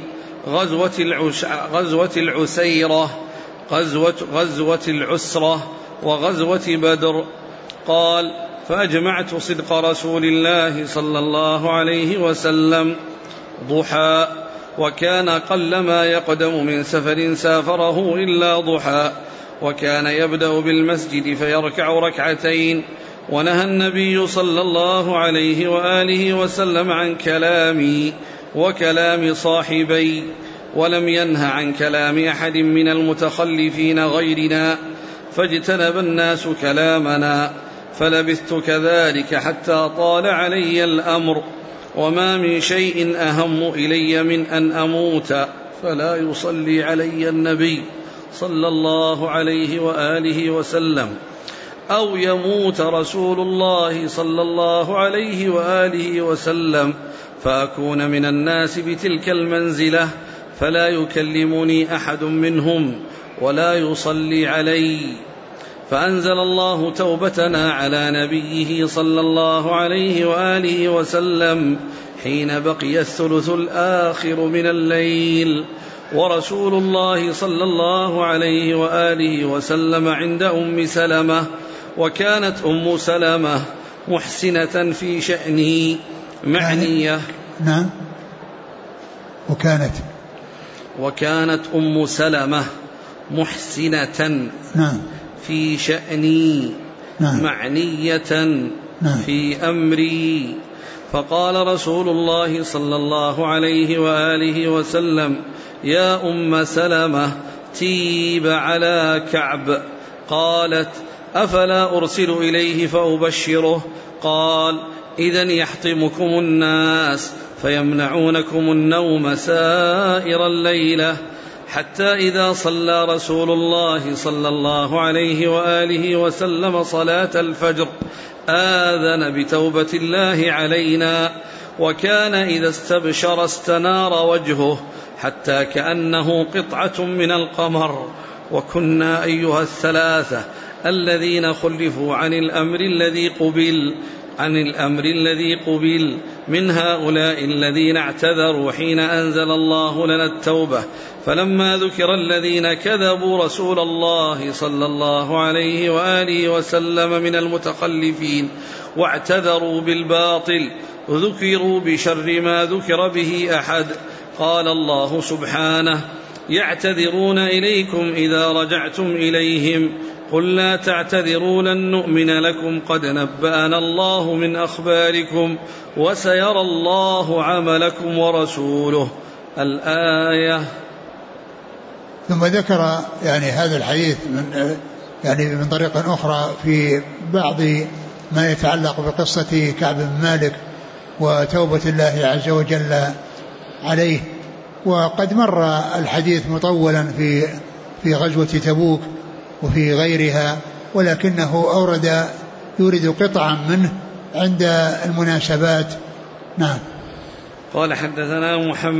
غزوة العسيرة غزوة العسرة وغزوة بدر. قال: فأجمعت صدق رسول الله صلى الله عليه وسلم ضحى، وكان قلما يقدم من سفر سافره إلا ضحى، وكان يبدأ بالمسجد فيركع ركعتين. ونهى النبي صلى الله عليه وآله وسلم عن كلامي وكلام صاحبي، ولم ينه عن كلام أحد من المتخلفين غيرنا، فاجتنب الناس كلامنا، فلبثت كذلك حتى طال علي الأمر، وما من شيء أهم إلي من أن أموت فلا يصلي علي النبي صلى الله عليه وآله وسلم، أو يموت رسول الله صلى الله عليه وآله وسلم فأكون من الناس بتلك المنزلة فلا يكلمني أحد منهم ولا يصلي علي. فأنزل الله توبتنا على نبيه صلى الله عليه وآله وسلم حين بقي الثلث الآخر من الليل، ورسول الله صلى الله عليه وآله وسلم عند أم سلمة، وكانت أم سلمة محسنة في شأنه معنية. نعم. وكانت أم سلمة محسنة في شأني معنية في أمري. فقال رسول الله صلى الله عليه وآله وسلم: يا أم سلمة تيب على كعب. قالت: أفلا أرسل إليه فأبشره؟ قال: إذن يحطمكم الناس فيمنعونكم النوم سائر الليلة، حتى إذا صلى رسول الله صلى الله عليه وآله وسلم صلاة الفجر آذن بتوبة الله علينا، وكان إذا استبشر استنار وجهه حتى كأنه قطعة من القمر. وكنا أيها الثلاثة الذين خلفوا عن الأمر الذي قبل من هؤلاء الذين اعتذروا حين أنزل الله لنا التوبة، فلما ذكر الذين كذبوا رسول الله صلى الله عليه وآله وسلم من المتخلفين واعتذروا بالباطل ذكروا بشر ما ذكر به أحد. قال الله سبحانه: يعتذرون إليكم إذا رجعتم إليهم، قل لا تعتذروا لن نؤمن لكم قد نبأنا الله من أخباركم وسيرى الله عملكم ورسوله. الآية. ثم ذكر هذا الحديث من طريق أخرى في بعض ما يتعلق بقصة كعب بن مالك وتوبة الله عز وجل عليه. وقد مر الحديث مطولا في غزوة تبوك وفي غيرها، ولكنه يورد قطعا منه عند المناسبات. نعم. قال: حدثنا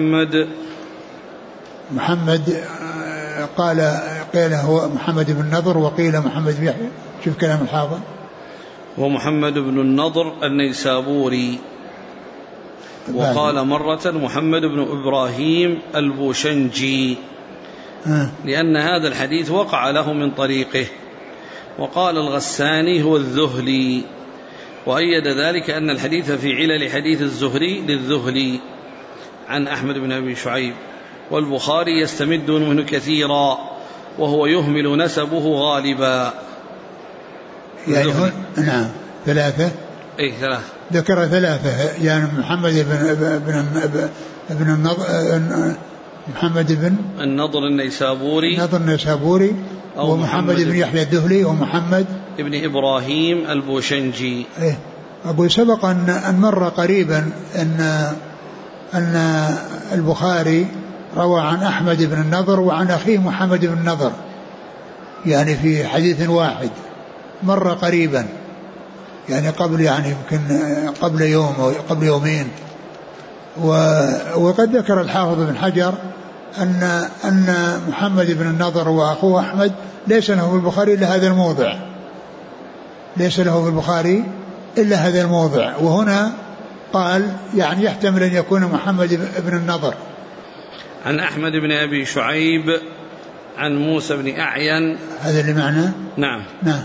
محمد قيل هو محمد بن النضر وقيل محمد بن يحيى. شوف كلام الحافظ. ومحمد بن النضر النيسابوري. وقال مرة محمد بن إبراهيم البوشنجي، لأن هذا الحديث وقع له من طريقه. وقال الغساني هو الذهلي، وأيد ذلك أن الحديث في علل حديث الزهري للذهلي عن أحمد بن أبي شعيب. والبخاري يستمد منه كثيرا وهو يهمل نسبه غالبا. يعني نعم ثلاثة ذكر ثلاثة يعني محمد بن النضر النيسابوري ومحمد بن يحيى الدهلي ومحمد ابن إبراهيم البوشنجي. أقول سبق أن مر قريبا أن البخاري روى عن أحمد بن النضر وعن أخيه محمد بن النضر يعني في حديث واحد مر قريبا يعني قبل يعني يمكن قبل يوم أو قبل يومين. وقد ذكر الحافظ بن حجر أن محمد بن النضر وأخوه أحمد ليس له في البخاري إلا هذا الموضع وهنا قال يعني يحتمل أن يكون محمد بن النضر عن أحمد بن أبي شعيب عن موسى بن أعين. هذا اللي معناه نعم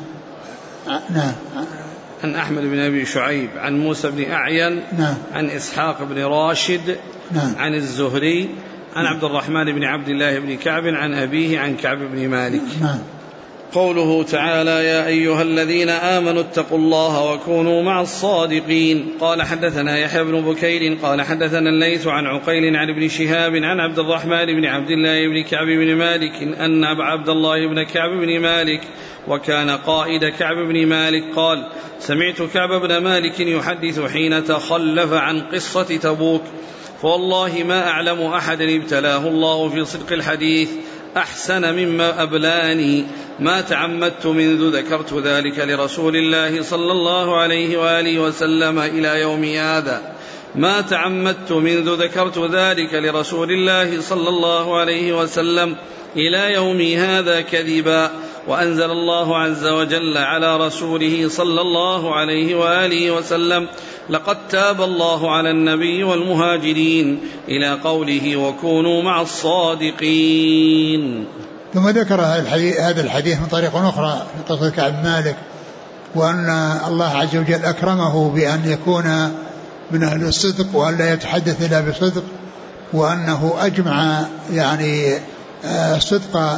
عن أحمد بن أبي شعيب عن موسى بن أعين عن إسحاق بن راشد عن الزهري عن عبد الرحمن بن عبد الله بن كعب عن أبيه عن كعب بن مالك. قوله تعالى يا أيها الذين آمنوا اتقوا الله وكونوا مع الصادقين. قال حدثنا يحيى بن بكير قال حدثنا الليث عن عقيل عن ابن شهاب عن عبد الرحمن بن عبد الله بن كعب بن مالك أن أبا عبد الله بن كعب بن مالك وكان قائد كعب بن مالك قال سمعت كعب بن مالك يحدث حين تخلف عن قصة تبوك فوالله ما أعلم أحدا ابتلاه الله في صدق الحديث أحسن مما أبلاني ما تعمدت منذ ذكرت ذلك لرسول الله صلى الله عليه وآله وسلم إلى يوم هذا ما تعمدت منذ ذكرت ذلك لرسول الله صلى الله عليه وسلم إلى يوم هذا كذبا. وأنزل الله عز وجل على رسوله صلى الله عليه وآله وسلم لقد تاب الله على النبي والمهاجرين إلى قوله وكونوا مع الصادقين. ثم ذكر هذا الحديث من طريق أخرى في قصة كعب مالك وأن الله عز وجل أكرمه بأن يكون من أهل الصدق وأن لا يتحدث إلا بصدق وأنه أجمع يعني الصدق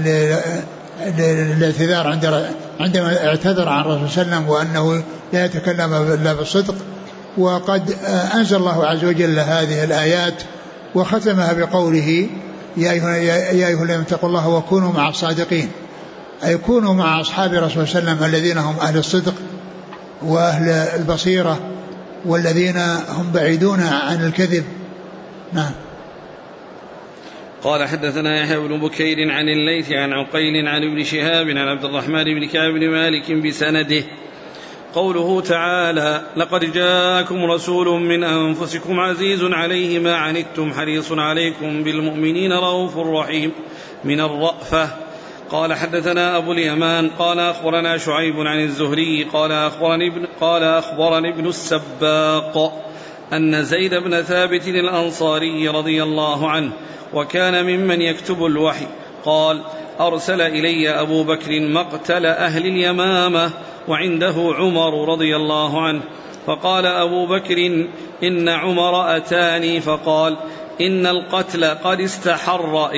الاعتذار عندما اعتذر عن الرسول صلى الله عليه وسلم وأنه لا يتكلم إلا بالصدق. وقد أنزل الله عز وجل هذه الآيات وختمها بقوله يا أيها الذين اتقوا الله وكونوا مع الصادقين أي كونوا مع أصحاب الرسول صلى الله عليه وسلم الذين هم أهل الصدق وأهل البصيرة والذين هم بعيدون عن الكذب. نعم. قال حدثنا يحيى بن بكير عن الليث عن عقيل عن ابن شهاب عن عبد الرحمن بن كعب بن مالك بسنده. قوله تعالى لقد جاءكم رسول من أنفسكم عزيز عليه ما عنتم حريص عليكم بالمؤمنين رؤوف رحيم من الرأفة. قال حدثنا أبو اليمان قال أخبرنا شعيب عن الزهري قال أخبرني ابن السباق أن زيد بن ثابت الأنصاري رضي الله عنه وكان ممن يكتب الوحي قال أرسل إلي أبو بكر مقتل أهل اليمامة وعنده عمر رضي الله عنه فقال أبو بكر إن عمر أتاني فقال إن القتل قد استحر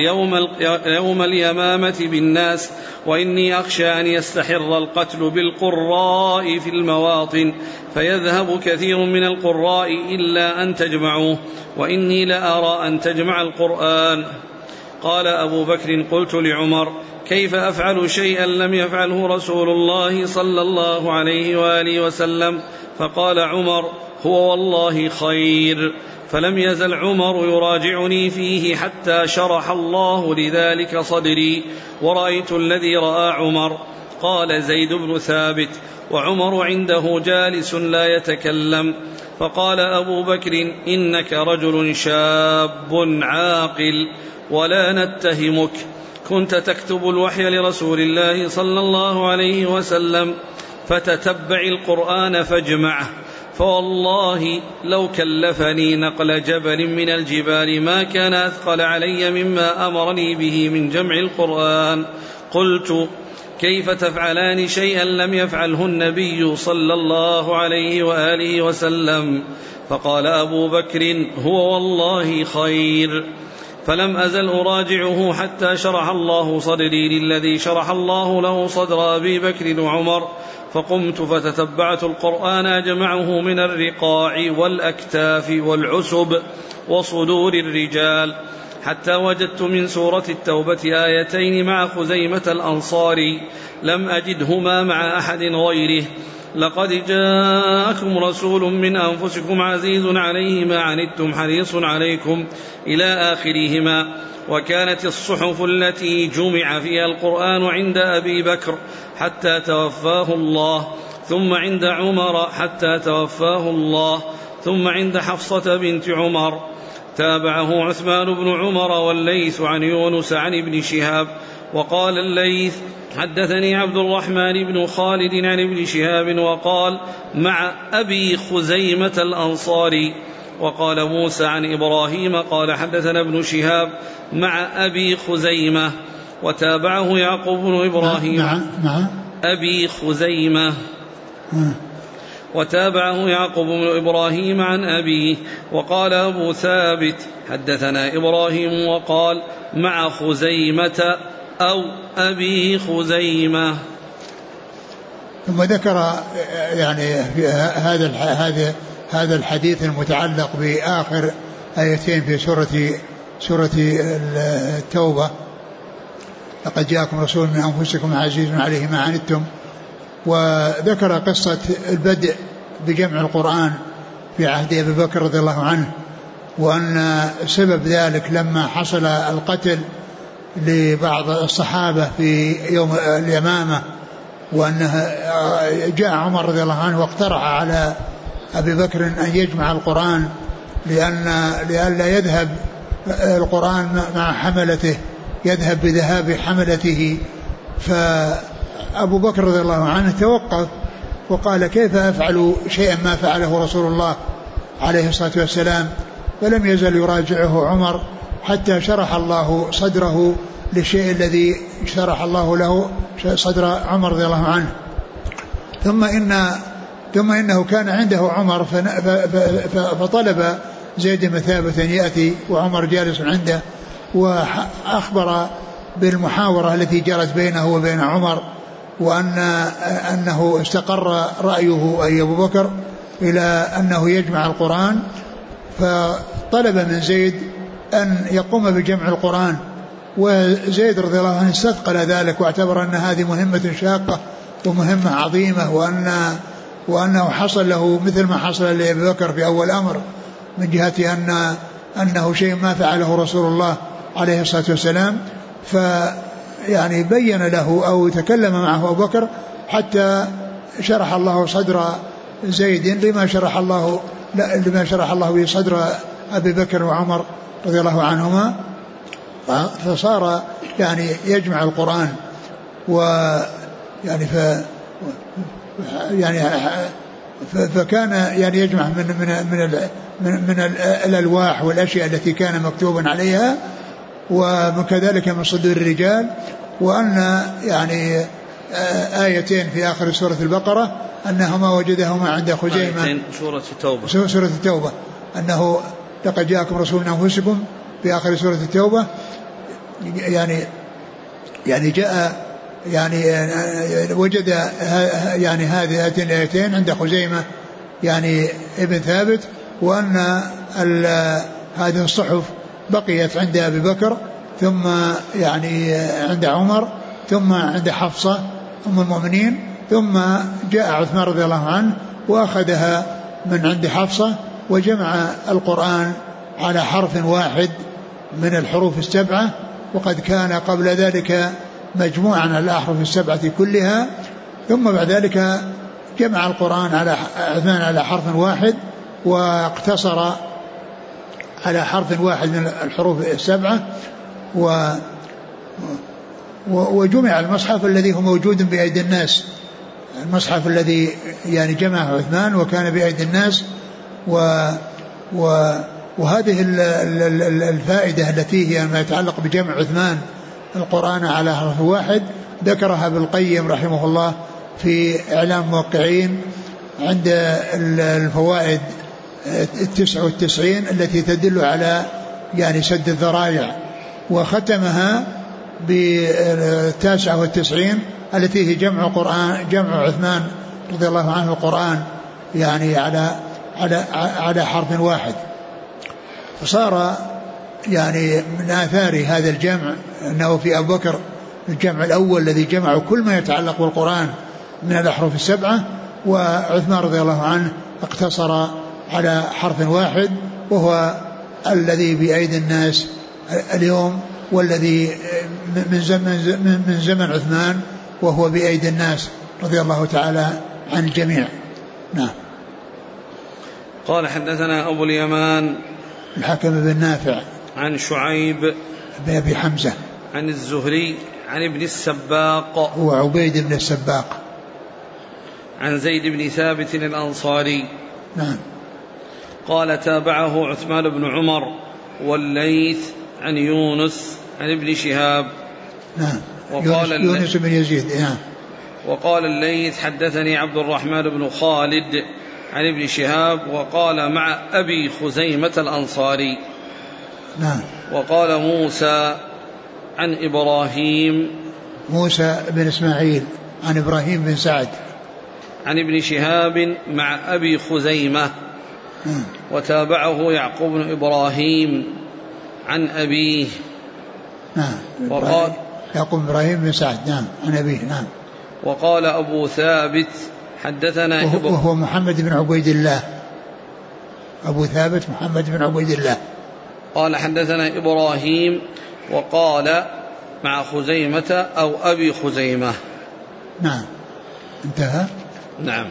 يوم اليمامة بالناس وإني أخشى أن يستحر القتل بالقراء في المواطن فيذهب كثير من القراء إلا أن تجمعوه وإني لأرى أن تجمع القرآن. قال أبو بكر قلت لعمر كيف أفعل شيئا لم يفعله رسول الله صلى الله عليه وآله وسلم؟ فقال عمر هو والله خير. فلم يزل عمر يراجعني فيه حتى شرح الله لذلك صدري ورأيت الذي رأى عمر. قال زيد بن ثابت وعمر عنده جالس لا يتكلم فقال أبو بكر إنك رجل شاب عاقل ولا نتهمك كنت تكتب الوحي لرسول الله صلى الله عليه وسلم فتتبع القرآن فاجمعه فوالله لو كلفني نقل جبل من الجبال ما كان أثقل علي مما أمرني به من جمع القرآن. قلت كيف تفعلان شيئا لم يفعله النبي صلى الله عليه وآله وسلم؟ فقال أبو بكر هو والله خير. فلم أزل أراجعه حتى شرح الله صدري للذي شرح الله له صدر أبي بكر وعمر، فقمت فتتبعت القرآن أجمعه من الرقاع والأكتاف والعسب وصدور الرجال، حتى وجدت من سورة التوبة آيتين مع خزيمة الأنصاري لم أجدهما مع أحد غيره: لقد جاءكم رسول من أنفسكم عزيز عليه ما عنتم حريص عليكم إلى آخرهما. وكانت الصحف التي جمع فيها القرآن عند أبي بكر حتى توفاه الله، ثم عند عمر حتى توفاه الله، ثم عند حفصة بنت عمر. تابعه عثمان بن عمر والليث عن يونس عن ابن شهاب. وقال الليث: حدثني عبد الرحمن بن خالد عن ابن شهاب وقال: مع أبي خزيمة الأنصاري. وقال موسى عن إبراهيم قال: حدثنا ابن شهاب مع أبي خزيمة. وتابعه يعقوب بن إبراهيم مع أبي خزيمة. وتابعه يعقوب بن إبراهيم عن أبيه. وقال أبو ثابت: حدثنا إبراهيم وقال: مع خزيمة أو أبي خزيمة. ثم ذكر يعني في هذا الحديث المتعلق بآخر آيتين في سورة التوبة: لقد جاءكم رسول من أنفسكم عزيز عليه ما عنتم. وذكر قصة البدء بجمع القرآن في عهد أبي بكر رضي الله عنه، وأن سبب ذلك لما حصل القتل لبعض الصحابة في يوم اليمامة، وأنه جاء عمر رضي الله عنه واقترح على أبي بكر أن يجمع القرآن لئلا يذهب القرآن مع حملته، يذهب بذهاب حملته. فأبو بكر رضي الله عنه توقف وقال: كيف أفعل شيئا ما فعله رسول الله عليه الصلاة والسلام؟ فلم يزل يراجعه عمر حتى شرح الله صدره للشيء الذي شرح الله له صدر عمر رضي الله عنه. ثم إنه كان عنده عمر فطلب زيد بن ثابت أن يأتي، وعمر جالس عنده، وأخبر بالمحاورة التي جرت بينه وبين عمر، وأنه استقر رأيه أي أبو بكر إلى أنه يجمع القرآن. فطلب من زيد أن يقوم بجمع القرآن، وزيد رضي الله عنه استثقل ذلك واعتبر أن هذه مهمة شاقة ومهمة عظيمة، وأنه حصل له مثل ما حصل لأبي بكر في أول أمر، من جهة أنه شيء ما فعله رسول الله عليه الصلاة والسلام. فيعني بين له أو تكلم معه أبو بكر حتى شرح الله صدر زيد لما شرح الله به صدر أبي بكر وعمر رضي الله عنهما. فصار يعني يجمع القرآن، ويعني فكان يعني يجمع من الألواح والأشياء التي كان مكتوبا عليها، وكذلك من صدور الرجال. وأن يعني آيتين في آخر سورة البقرة أنهما وجدهما عند خزيمة، سورة التوبة أنه لقد جاءكم رسول من أنفسكم في آخر سورة التوبة، يعني جاء يعني وجد يعني هذه الآيتين عند خزيمة يعني ابن ثابت، وأن هذه الصحف بقيت عند أبي بكر، ثم يعني عند عمر، ثم عند حفصة أم المؤمنين، ثم جاء عثمان رضي الله عنه وأخذها من عند حفصة وجمع القرآن على حرف واحد من الحروف السبعة، وقد كان قبل ذلك مجموعا على الأحرف السبعة كلها. ثم بعد ذلك جمع القرآن على عثمان على حرف واحد، واقتصر على حرف واحد من الحروف السبعة، وجمع المصحف الذي هو موجود بأيدي الناس، المصحف الذي يعني جمعه عثمان وكان بأيدي الناس. وهذه الفائدة التي هي ما يتعلق بجمع عثمان القرآن على حرف واحد ذكرها ابن القيم رحمه الله في إعلام الموقعين عند الفوائد 99 التي تدل على يعني سد الذرائع، وختمها ب99 التي هي جمع عثمان رضي الله عنه القرآن يعني على حرف واحد. فصار يعني من آثار هذا الجمع أنه في أبو بكر الجمع الأول الذي جمع كل ما يتعلق بالقرآن من الأحرف السبعة، وعثمان رضي الله عنه اقتصر على حرف واحد وهو الذي بأيدي الناس اليوم، والذي من زمن عثمان وهو بأيدي الناس رضي الله تعالى عن الجميع. نعم. قال حدثنا أبو اليمان الحكم بن نافع عن شعيب بن أبي حمزة عن الزهري عن ابن السباق هو عبيد بن السباق عن زيد بن ثابت الأنصاري. نعم. قال تابعه عثمان بن عمر والليث عن يونس عن ابن شهاب. نعم. يونس بن يزيد. نعم. وقال الليث حدثني عبد الرحمن بن خالد عن ابن شهاب وقال مع أبي خزيمة الأنصاري. نعم. وقال موسى عن إبراهيم موسى بن إسماعيل عن إبراهيم بن سعد عن ابن شهاب مع أبي خزيمة. وتابعه يعقوب بن إبراهيم عن أبيه. نعم. وقال يعقوب إبراهيم بن سعد. نعم. عن أبيه. نعم. وقال أبو ثابت حدثنا وهو محمد بن عبيد الله. أبو ثابت محمد بن عبيد الله. قال حدثنا إبراهيم وقال مع خزيمة أو أبي خزيمة. نعم. انتهى. نعم.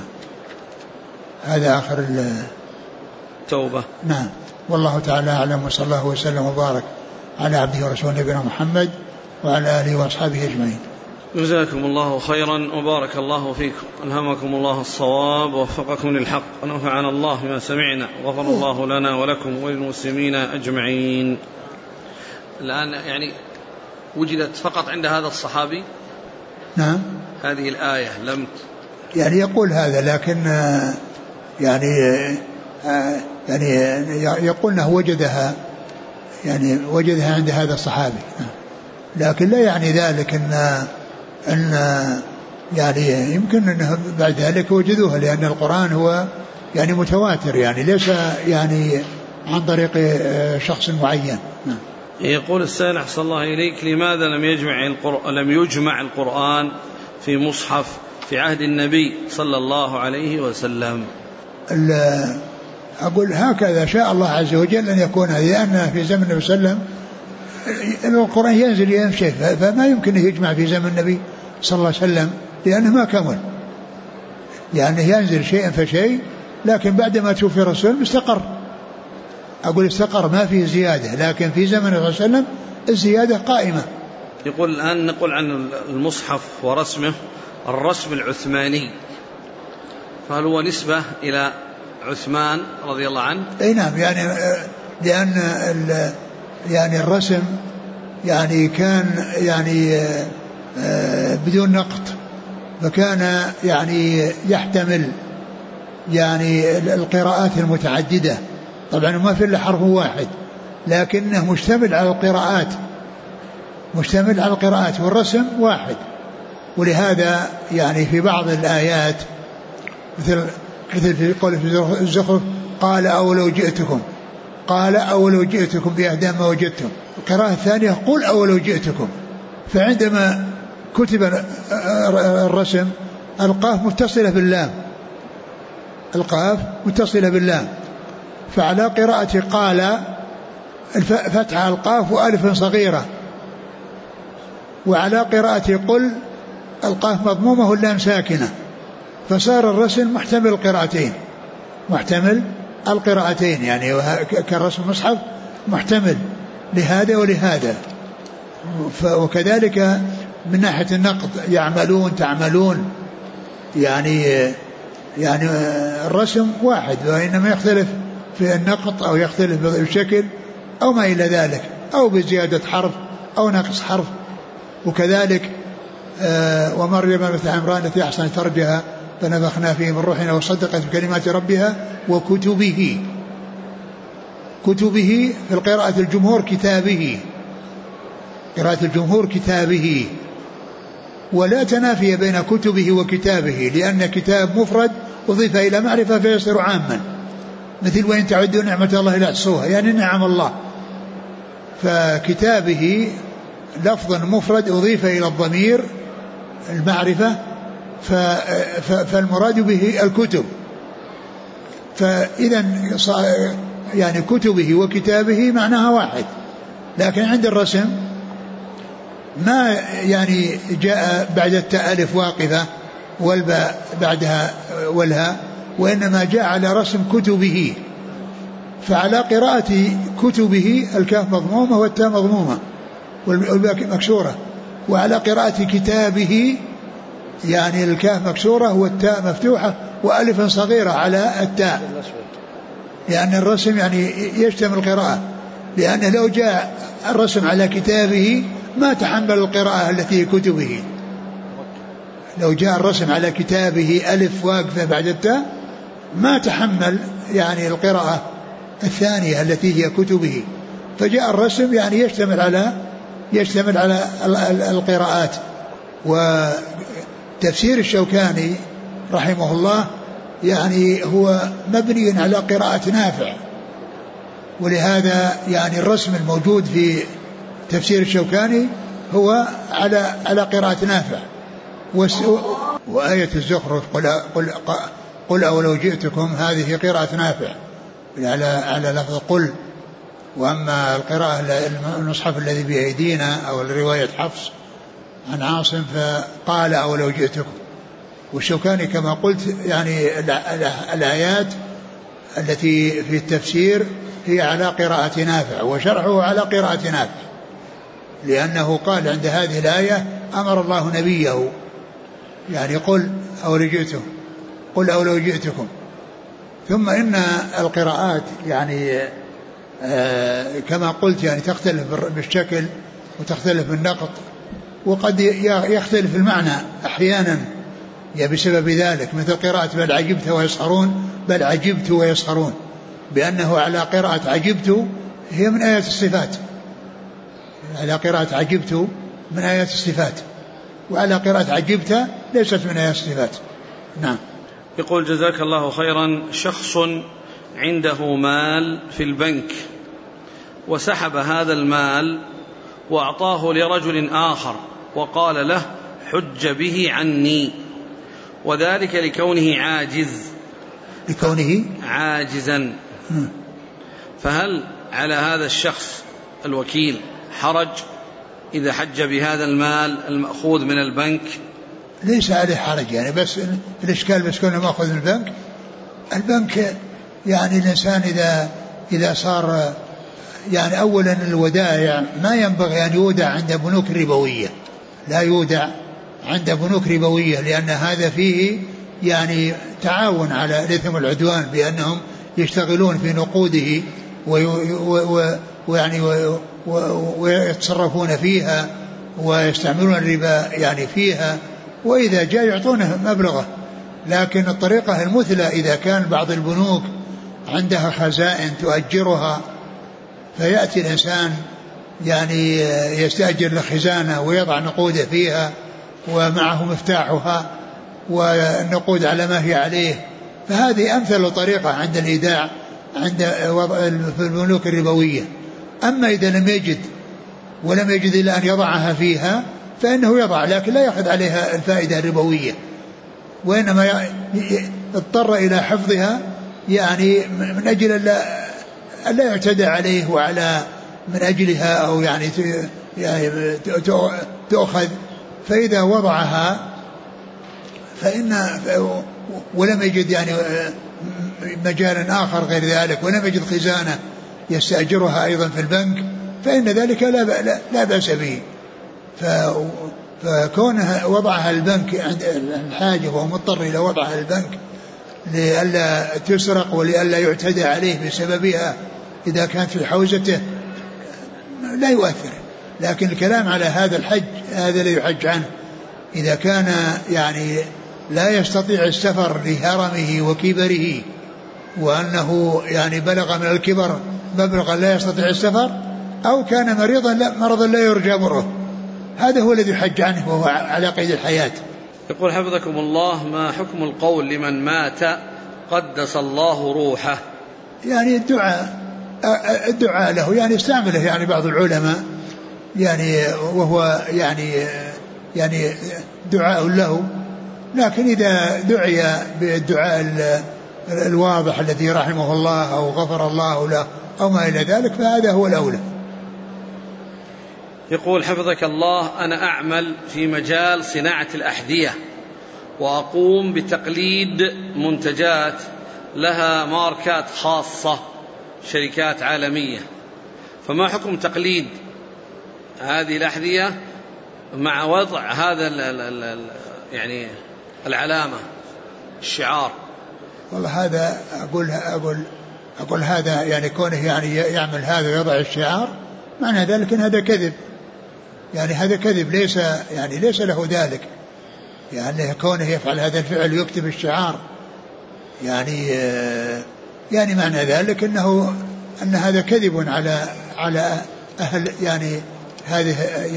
هذا آخر التوبة. نعم. والله تعالى أعلم، وصلى الله وسلم وبارك على عبده ورسوله نبينا محمد وعلى آله وأصحابه أجمعين. جزاكم الله خيرا وبارك الله فيكم، ألهمكم الله الصواب ووفقكم للحق، ونفعنا الله بما سمعنا، وغفر الله لنا ولكم وللمسلمين أجمعين. الآن يعني وجدت فقط عند هذا الصحابي. نعم. هذه الآية لم يعني يقول هذا، لكن يعني يقول أنه وجدها عند هذا الصحابي، لكن لا يعني ذلك أن يعني يمكن أنه بعد ذلك وجدوها، لأن القرآن هو يعني متواتر، يعني ليس يعني عن طريق شخص معين. يقول السائل أحسن الله إليك، لماذا لم يجمع القرآن في مصحف في عهد النبي صلى الله عليه وسلم؟ أقول هكذا شاء الله عز وجل أن يكون، لأن في زمن النبي صلى الله عليه وسلم القرآن ينزل يمشي، فما يمكن أن يجمع في زمن النبي صلى الله عليه وسلم، لأنه ما كمل، يعني ينزل شيئا فشيء، لكن بعدما توفي الرسول استقر. أقول استقر، ما فيه زيادة، لكن في زمن النبي صلى الله عليه وسلم الزيادة قائمة. يقول الآن نقول عن المصحف ورسمه الرسم العثماني، فهل هو نسبة إلى عثمان رضي الله عنه؟ أي نعم، يعني لأن يعني الرسم يعني كان يعني بدون نقط، فكان يعني يحتمل يعني القراءات المتعددة، طبعا ما في إلا حرف واحد، لكنه مشتمل على القراءات، والرسم واحد. ولهذا يعني في بعض الآيات مثل في قول في الزخرف قال أولو جئتكم بأهدى ما وجدتم. القراءة الثانية قل أولو جئتكم. فعندما كتب الرسم القاف متصلة باللام، فعلى قراءة قال فتح القاف وألف صغيرة، وعلى قراءة قل القاف مضمومة واللام ساكنة، فصار الرسم محتمل القراءتين يعني كالرسم المصحف محتمل لهذا ولهذا. وكذلك من ناحية النقد تعملون يعني الرسم واحد، وإنما يختلف في النقط أو يختلف بالشكل أو ما إلى ذلك، أو بزيادة حرف أو نقص حرف. وكذلك ومريم مثل عمران التي أحسنت فرجها فنفخنا فيه من روحنا وصدقت بكلمات ربها وكتبه. كتبه في القراءة الجمهور كتابه، قراءة الجمهور كتابه، ولا تنافي بين كتبه وكتابه، لأن كتاب مفرد أضيف إلى معرفة فيصير عاما، مثل وإن تعدوا نعمة الله لا تحصوها، يعني نعم الله. فكتابه لفظ مفرد أضيف إلى الضمير المعرفة، فالمراد به الكتب. فإذا يعني كتبه وكتابه معناها واحد، لكن عند الرسم ما يعني جاء بعد التاء ألف واقفة والباء بعدها والهاء، وإنما جاء على رسم كتبه. فعلى قراءة كتبه الكاف مضمومة والتاء مضمومة والباء مكسورة، وعلى قراءة كتابه يعني الكاف مكسورة والتاء مفتوحة وألف صغيرة على التاء، لأن الرسم يعني يشتمل القراءة، لأنه لو جاء الرسم على كتابه ما تحمل القراءة التي كتبه. لو جاء الرسم على كتابه ألف واقفة بعد التاء ما تحمل يعني القراءة الثانية التي هي كتبه. فجاء الرسم يعني يشتمل على القراءات. وتفسير الشوكاني رحمه الله يعني هو مبني على قراءة نافع، ولهذا يعني الرسم الموجود في تفسير الشوكاني هو على قراءة نافع. وآية الزخرف قل أولو جئتكم هذه قراءة نافع على لفظ قل. وأما القراءة المصحف الذي بأيدينا أو الرواية حفص عن عاصم فقال أولو جئتكم. والشوكاني كما قلت يعني الآيات التي في التفسير هي على قراءة نافع، وشرحه على قراءة نافع، لأنه قال عند هذه الآية أمر الله نبيه يعني قل أو لو جئتكم. ثم إن القراءات يعني كما قلت يعني تختلف بالشكل وتختلف بالنقط، وقد يختلف المعنى أحيانا بسبب ذلك، مثل قراءة بل عجبت ويسخرون، بأنه على قراءة عجبت هي من آيات الصفات، على قراءة عجبت من آيات الصفات، وعلى قراءة عجبت ليست من آيات الصفات. نعم. يقول جزاك الله خيرا، شخص عنده مال في البنك وسحب هذا المال وأعطاه لرجل آخر وقال له حج به عني، وذلك لكونه عاجزا، فهل على هذا الشخص الوكيل حرج إذا حج بهذا المال المأخوذ من البنك؟ ليس عليه حرج يعني، بس الإشكال بس كونه مأخوذ من البنك يعني الإنسان إذا صار يعني أولا الودائع ما ينبغي أن يودع عند بنوك ربوية، لا يودع عند بنوك ربوية، لأن هذا فيه يعني تعاون على الإثم والعدوان، بأنهم يشتغلون في نقوده ويعني ويتصرفون فيها ويستعملون الربا يعني فيها، وإذا جاء يعطونه مبلغه. لكن الطريقة المثلى إذا كان بعض البنوك عندها خزائن تؤجرها، فيأتي الإنسان يعني يستأجر لخزانة ويضع نقوده فيها ومعه مفتاحها والنقود على ما هي عليه، فهذه أمثل طريقة عند الإيداع عند في البنوك الربوية. أما إذا لم يجد إلا أن يضعها فيها فإنه يضع، لكن لا يأخذ عليها الفائدة الربوية، وإنما اضطر إلى حفظها يعني من أجل ألا يعتدى عليه وعلى من أجلها أو يعني تؤخذ. فإذا وضعها ولم يجد يعني مجالا آخر غير ذلك، ولم يجد خزانة يستأجرها أيضا في البنك، فإن ذلك لا بأس به. فكونها وضعها البنك عند الحاجة وهو مضطر إلى وضعها البنك لئلا تسرق ولئلا يعتدى عليه بسببها إذا كانت في حوزته لا يؤثر. لكن الكلام على هذا الحج، هذا لا يحج عنه إذا كان يعني لا يستطيع السفر لهرمه وكبره، وأنه يعني بلغ من الكبر مبلغا لا يستطيع السفر، أو كان مرضا لا يرجى بره، هذا هو الذي حج عنه وهو على قيد الحياة. يقول حفظكم الله: ما حكم القول لمن مات قدس الله روحه؟ يعني الدعاء له، يعني استعمله يعني بعض العلماء، يعني وهو يعني دعاء له، لكن إذا دعي بالدعاء الواضح الذي رحمه الله أو غفر الله له أو ما إلى ذلك فهذا هو الأولى. يقول حفظك الله: أنا أعمل في مجال صناعة الأحذية، وأقوم بتقليد منتجات لها ماركات خاصة، شركات عالمية، فما حكم تقليد هذه الأحذية مع وضع هذا يعني العلامة الشعار؟ والله هذا أقول هذا يعني كونه يعني يعمل هذا ويضع الشعار، معنى ذلك إن هذا كذب، يعني هذا كذب، ليس له ذلك، يعني كونه يفعل هذا الفعل ويكتب الشعار، يعني معنى ذلك أن هذا كذب على أهل يعني هذه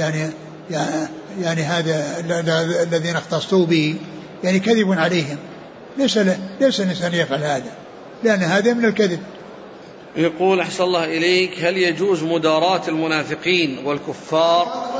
يعني هذا الذين اختصوا به، يعني كذب عليهم، ليس الإنسان يفعل هذا، لأن هذا من الكذب. يقول أحسن الله إليك: هل يجوز مداراة المنافقين والكفار